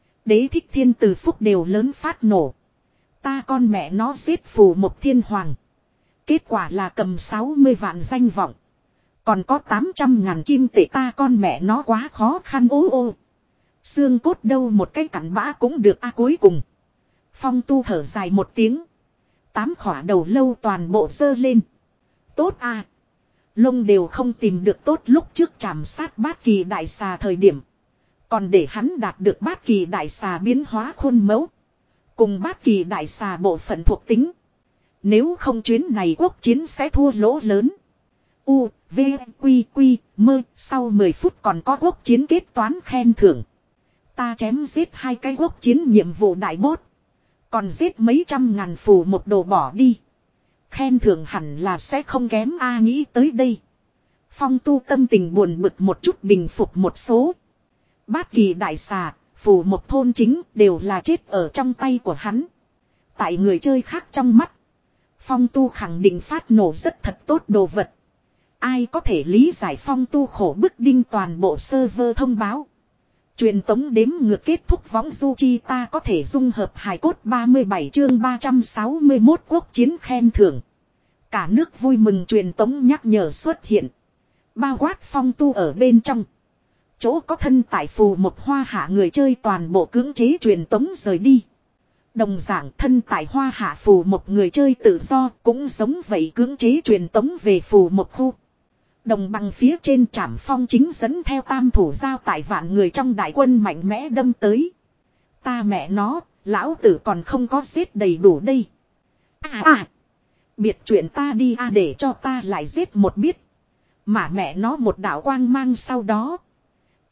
Đế Thích Thiên Từ Phúc đều lớn phát nổ. Ta con mẹ nó giết Phù Mộc Thiên Hoàng. Kết quả là cầm sáu mươi vạn danh vọng. Còn có tám trăm ngàn kim tệ, ta con mẹ nó quá khó khăn ô ô. Xương cốt đâu một cái cặn bã cũng được a. Cuối cùng Phong Tu thở dài một tiếng. Tám khỏa đầu lâu toàn bộ dơ lên. Tốt a. Lông đều không tìm được tốt, lúc trước chạm sát bát kỳ đại xà thời điểm. Còn để hắn đạt được bát kỳ đại xà biến hóa khuôn mẫu. Cùng bát kỳ đại xà bộ phận thuộc tính. Nếu không chuyến này quốc chiến sẽ thua lỗ lớn. U, V, Quy, Quy, Mơ. Sau mười phút còn có quốc chiến kết toán khen thưởng. Ta chém giết hai cái quốc chiến nhiệm vụ đại bốt. Còn giết mấy trăm ngàn phù một đồ bỏ đi. Khen thưởng hẳn là sẽ không kém a. Nghĩ tới đây, Phong Tu tâm tình buồn bực một chút, bình phục một số. Bát kỳ đại xà, phù một thôn chính đều là chết ở trong tay của hắn. Tại người chơi khác trong mắt, Phong Tu khẳng định phát nổ rất thật tốt đồ vật. Ai có thể lý giải Phong Tu khổ bức đinh toàn bộ server thông báo. Truyền tống đếm ngược kết thúc võng du chi, ta có thể dung hợp hài cốt ba mươi bảy chương ba trăm sáu mươi mốt quốc chiến khen thưởng. Cả nước vui mừng truyền tống nhắc nhở xuất hiện. Bao quát Phong Tu ở bên trong. Chỗ có thân tại Phù một Hoa Hạ người chơi toàn bộ cưỡng chế truyền tống rời đi. Đồng dạng thân tại Hoa Hạ Phù một người chơi tự do cũng giống vậy cưỡng chế truyền tống về Phù một khu. Đồng bằng phía trên Trảm Phong chính dẫn theo tam thủ giao tại vạn người trong đại quân mạnh mẽ đâm tới. Ta mẹ nó, lão tử còn không có giết đầy đủ đây. À à, biệt chuyện ta đi a, để cho ta lại giết một biết. Mà mẹ nó một đạo quang mang sau đó.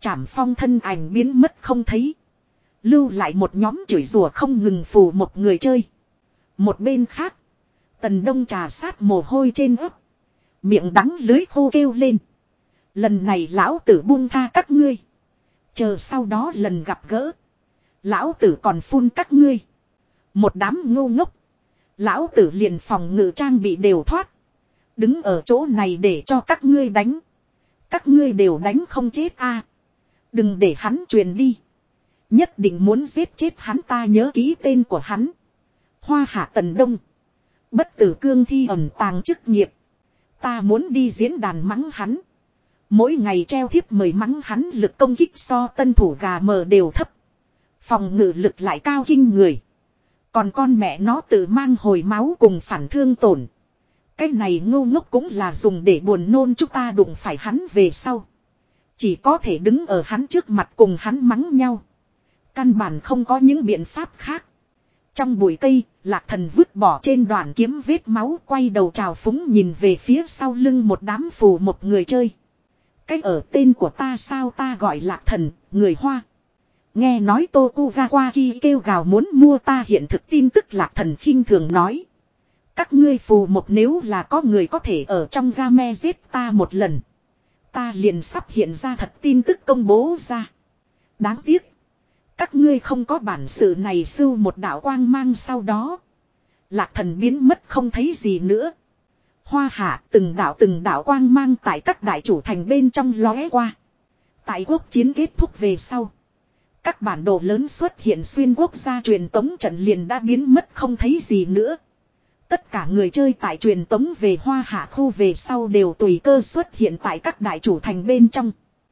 Trảm Phong thân ảnh biến mất không thấy. Lưu lại một nhóm chửi rủa không ngừng phù một người chơi. Một bên khác. Tần Đông trà sát mồ hôi trên ớt. Miệng đắng lưới khô kêu lên. Lần này lão tử buông tha các ngươi. Chờ sau đó lần gặp gỡ. Lão tử còn phun các ngươi. Một đám ngu ngốc. Lão tử liền phòng ngự trang bị đều thoát. Đứng ở chỗ này để cho các ngươi đánh. Các ngươi đều đánh không chết a. Đừng để hắn truyền đi. Nhất định muốn giết chết hắn, ta nhớ ký tên của hắn. Hoa Hạ Tần Đông. Bất tử cương thi ẩn tàng chức nghiệp. Ta muốn đi diễn đàn mắng hắn. Mỗi ngày treo thiếp mời mắng hắn, lực công kích so tân thủ gà mờ đều thấp. Phòng ngự lực lại cao kinh người. Còn con mẹ nó tự mang hồi máu cùng phản thương tổn. Cái này ngu ngốc cũng là dùng để buồn nôn, chúng ta đụng phải hắn về sau. Chỉ có thể đứng ở hắn trước mặt cùng hắn mắng nhau. Căn bản không có những biện pháp khác. Trong bụi cây, Lạc Thần vứt bỏ trên đoàn kiếm vết máu, quay đầu trào phúng nhìn về phía sau lưng một đám phù một người chơi. Cái ở tên của ta sao, ta gọi Lạc Thần, người Hoa. Nghe nói Tokugawa kêu gào muốn mua ta hiện thực tin tức, Lạc Thần khinh thường nói. Các ngươi phù một nếu là có người có thể ở trong game giết ta một lần. Ta liền sắp hiện ra thật tin tức công bố ra. Đáng tiếc. Các ngươi không có bản sự này. Sưu một đạo quang mang sau đó. Lạc Thần biến mất không thấy gì nữa. Hoa Hạ từng đạo từng đạo quang mang tại các đại chủ thành bên trong lóe qua. Tại quốc chiến kết thúc về sau. Các bản đồ lớn xuất hiện xuyên quốc gia truyền tống trận liền đã biến mất không thấy gì nữa. Tất cả người chơi tại truyền tống về Hoa Hạ khu về sau đều tùy cơ xuất hiện tại các đại chủ thành bên trong.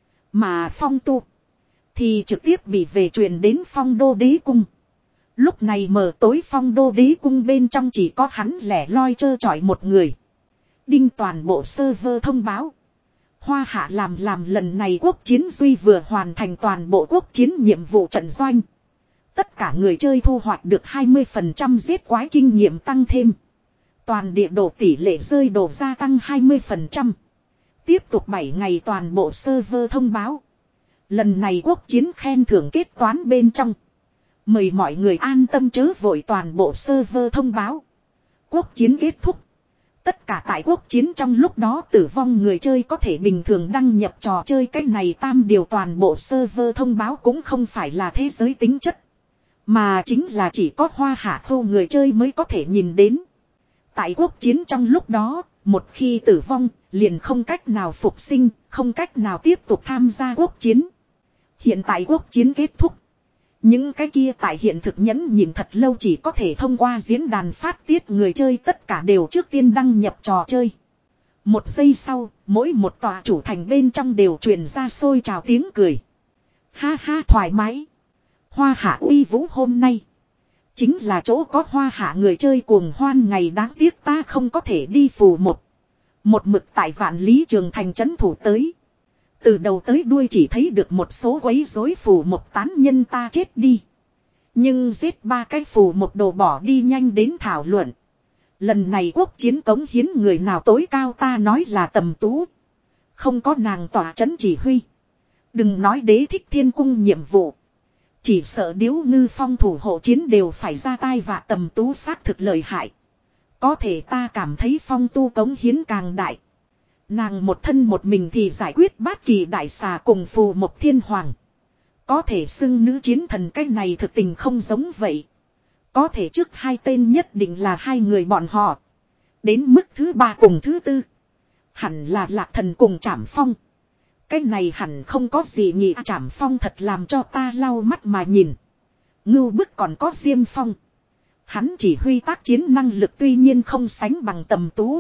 Mà Phong Tu thì trực tiếp bị về truyền đến Phong Đô Đế Cung. Lúc này mờ tối Phong Đô Đế Cung bên trong chỉ có hắn lẻ loi trơ trọi một người. Đinh toàn bộ server thông báo. Hoa Hạ làm làm lần này quốc chiến duy vừa hoàn thành toàn bộ quốc chiến nhiệm vụ trận doanh. Tất cả người chơi thu hoạch được hai mươi phần trăm giết quái kinh nghiệm tăng thêm. Toàn địa đồ tỷ lệ rơi đồ gia tăng hai mươi phần trăm. Tiếp tục bảy ngày toàn bộ server thông báo. Lần này quốc chiến khen thưởng kết toán bên trong. Mời mọi người an tâm chớ vội, toàn bộ server thông báo. Quốc chiến kết thúc. Tất cả tại quốc chiến trong lúc đó tử vong người chơi có thể bình thường đăng nhập trò chơi. Cái này tam điều toàn bộ server thông báo cũng không phải là thế giới tính chất. Mà chính là chỉ có Hoa Hạ khu người chơi mới có thể nhìn đến. Tại quốc chiến trong lúc đó, một khi tử vong, liền không cách nào phục sinh, không cách nào tiếp tục tham gia quốc chiến. Hiện tại quốc chiến kết thúc. Những cái kia tại hiện thực nhẫn nhìn thật lâu chỉ có thể thông qua diễn đàn phát tiết người chơi tất cả đều trước tiên đăng nhập trò chơi. Một giây sau, mỗi một tòa chủ thành bên trong đều truyền ra xôi trào tiếng cười. Ha ha thoải mái. Hoa Hạ uy vũ hôm nay. Chính là chỗ có Hoa Hạ người chơi cuồng hoan ngày, đáng tiếc ta không có thể đi phù một. Một mực tại Vạn Lý Trường Thành trấn thủ tới. Từ đầu tới đuôi chỉ thấy được một số quấy rối phù một tán nhân, ta chết đi. Nhưng giết ba cái phù một đồ bỏ đi nhanh đến thảo luận. Lần này quốc chiến cống hiến người nào tối cao, ta nói là Tầm Tú. Không có nàng tỏa trấn chỉ huy. Đừng nói Đế Thích Thiên Cung nhiệm vụ. Chỉ sợ Điếu Ngư Phong thủ hộ chiến đều phải ra tay, và Tầm Tú xác thực lợi hại. Có thể ta cảm thấy Phong Tu cống hiến càng đại. Nàng một thân một mình thì giải quyết bát kỳ đại xà cùng phù một thiên hoàng. Có thể xưng nữ chiến thần, cái này thực tình không giống vậy. Có thể trước hai tên nhất định là hai người bọn họ. Đến mức thứ ba cùng thứ tư. Hẳn là Lạc Thần cùng Trảm Phong. Cái này hẳn không có gì nhỉ. Trảm Phong thật làm cho ta lau mắt mà nhìn. Ngưu bức còn có Diêm Phong. Hắn chỉ huy tác chiến năng lực tuy nhiên không sánh bằng Tầm Tú.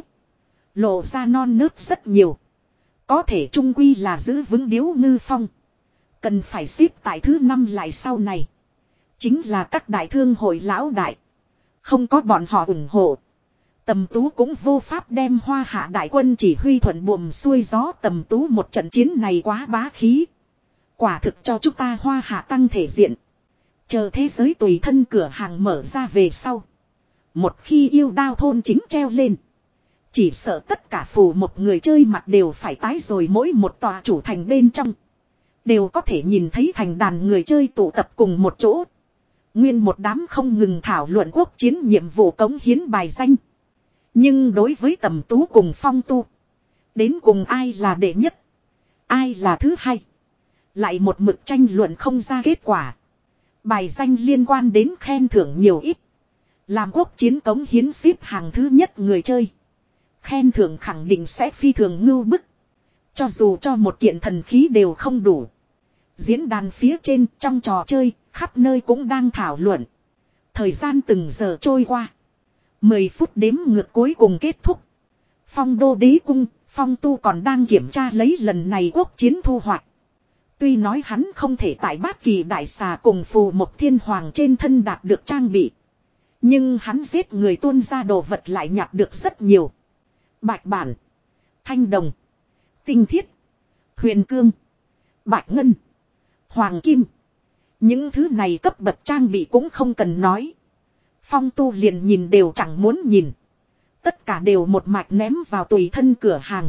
Lộ ra non nớt rất nhiều. Có thể trung quy là giữ vững Điếu Ngư Phong. Cần phải xếp tại thứ năm lại sau này. Chính là các đại thương hội lão đại. Không có bọn họ ủng hộ. Tầm Tú cũng vô pháp đem Hoa Hạ đại quân chỉ huy thuận buồm xuôi gió. Tầm Tú một trận chiến này quá bá khí. Quả thực cho chúng ta Hoa Hạ tăng thể diện. Chờ thế giới tùy thân cửa hàng mở ra về sau. Một khi yêu đao thôn chính treo lên. Chỉ sợ tất cả phù một người chơi mặt đều phải tái rồi, mỗi một tòa chủ thành bên trong. Đều có thể nhìn thấy thành đàn người chơi tụ tập cùng một chỗ. Nguyên một đám không ngừng thảo luận quốc chiến nhiệm vụ cống hiến bài danh. Nhưng đối với Tầm Tú cùng Phong Tu, đến cùng ai là đệ nhất, ai là thứ hai, lại một mực tranh luận không ra kết quả. Bài danh liên quan đến khen thưởng nhiều ít. Làm quốc chiến cống hiến xếp hàng thứ nhất người chơi, khen thưởng khẳng định sẽ phi thường ngưu bức. Cho dù cho một kiện thần khí đều không đủ. Diễn đàn phía trên trong trò chơi, khắp nơi cũng đang thảo luận. Thời gian từng giờ trôi qua. Mười phút đếm ngược cuối cùng kết thúc. Phong Đô Đế Cung, Phong Tu còn đang kiểm tra lấy lần này quốc chiến thu hoạch. Tuy nói hắn không thể tại Bát Kỳ Đại Xà cùng Phù Mộc Thiên Hoàng trên thân đạt được trang bị. Nhưng hắn giết người tuôn ra đồ vật lại nhặt được rất nhiều. Bạch bản, thanh đồng, tinh thiết, huyền cương, bạch ngân, hoàng kim. Những thứ này cấp bậc trang bị cũng không cần nói. Phong Tu liền nhìn đều chẳng muốn nhìn. Tất cả đều một mạch ném vào tùy thân cửa hàng.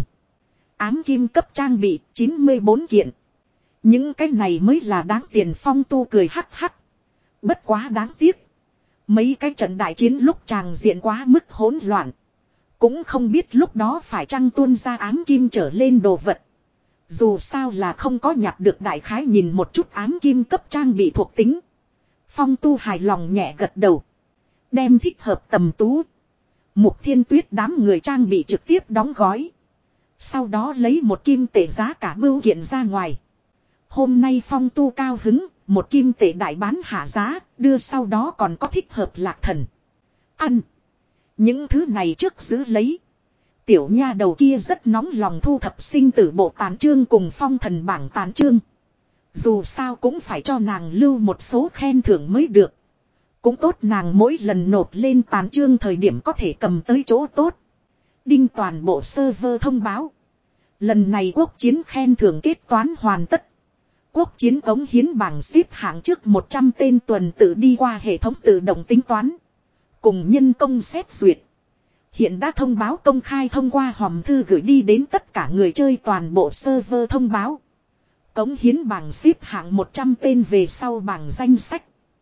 Ám kim cấp trang bị chín mươi bốn kiện. Những cái này mới là đáng tiền. Phong Tu cười hắc hắc. Bất quá đáng tiếc. Mấy cái trận đại chiến lúc tràng diện quá mức hỗn loạn. Cũng không biết lúc đó phải chăng tuôn ra ám kim trở lên đồ vật. Dù sao là không có nhặt được, đại khái nhìn một chút ám kim cấp trang bị thuộc tính. Phong Tu hài lòng nhẹ gật đầu. Đem thích hợp Tầm Tú, Mục Thiên Tuyết đám người trang bị trực tiếp đóng gói. Sau đó lấy một kim tệ giá cả bưu kiện ra ngoài. Hôm nay Phong Tu cao hứng, một kim tệ đại bán hạ giá, đưa sau đó còn có thích hợp Lạc Thần. Ăn. Những thứ này trước giữ lấy. Tiểu nha đầu kia rất nóng lòng thu thập sinh tử bộ tán chương cùng phong thần bảng tán chương. Dù sao cũng phải cho nàng lưu một số khen thưởng mới được. Cũng tốt, nàng mỗi lần nộp lên tán chương thời điểm có thể cầm tới chỗ tốt. Đinh toàn bộ server thông báo. Lần này quốc chiến khen thưởng kết toán hoàn tất. Quốc chiến cống hiến bảng xếp hạng trước một trăm tên tuần tự đi qua hệ thống tự động tính toán. Cùng nhân công xét duyệt. Hiện đã thông báo công khai thông qua hòm thư gửi đi đến tất cả người chơi toàn bộ server thông báo. Cống hiến bảng xếp hạng một trăm tên về sau bảng danh sách.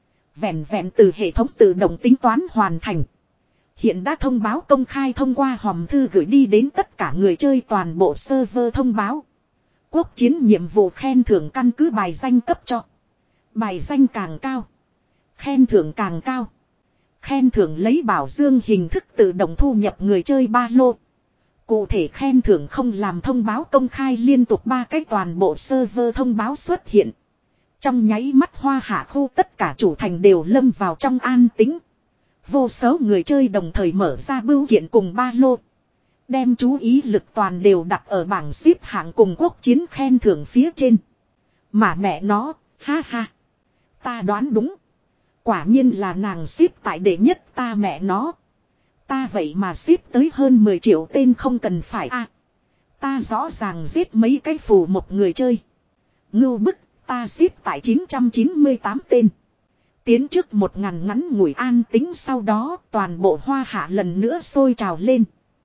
Vẹn vẹn từ hệ thống tự động tính toán hoàn thành. Hiện đã thông báo công khai thông qua hòm thư gửi đi đến tất cả người chơi toàn bộ server thông báo. Quốc chiến nhiệm vụ khen thưởng căn cứ bài danh cấp cho. Bài danh càng cao, khen thưởng càng cao. Khen thưởng lấy bảo dương hình thức tự động thu nhập người chơi ba lô. Cụ thể khen thưởng không làm thông báo công khai liên tục ba cái toàn bộ server thông báo xuất hiện. Trong nháy mắt Hoa Hạ khu tất cả chủ thành đều lâm vào trong an tĩnh. Vô số người chơi đồng thời mở ra bưu kiện cùng ba lô. Đem chú ý lực toàn đều đặt ở bảng xếp hạng cùng quốc chiến khen thưởng phía trên. Mà mẹ nó, ha ha. Ta đoán đúng. Quả nhiên là nàng xếp tại đệ nhất, ta mẹ nó. Ta vậy mà xếp tới hơn mười triệu tên không cần phải a. À, ta rõ ràng giết mấy cái phù một người chơi. Ngưu bức, ta xếp tại chín trăm chín mươi tám tên. Tiến trước một ngàn ngắn ngủi an tính, sau đó toàn bộ Hoa Hạ lần nữa sôi trào lên.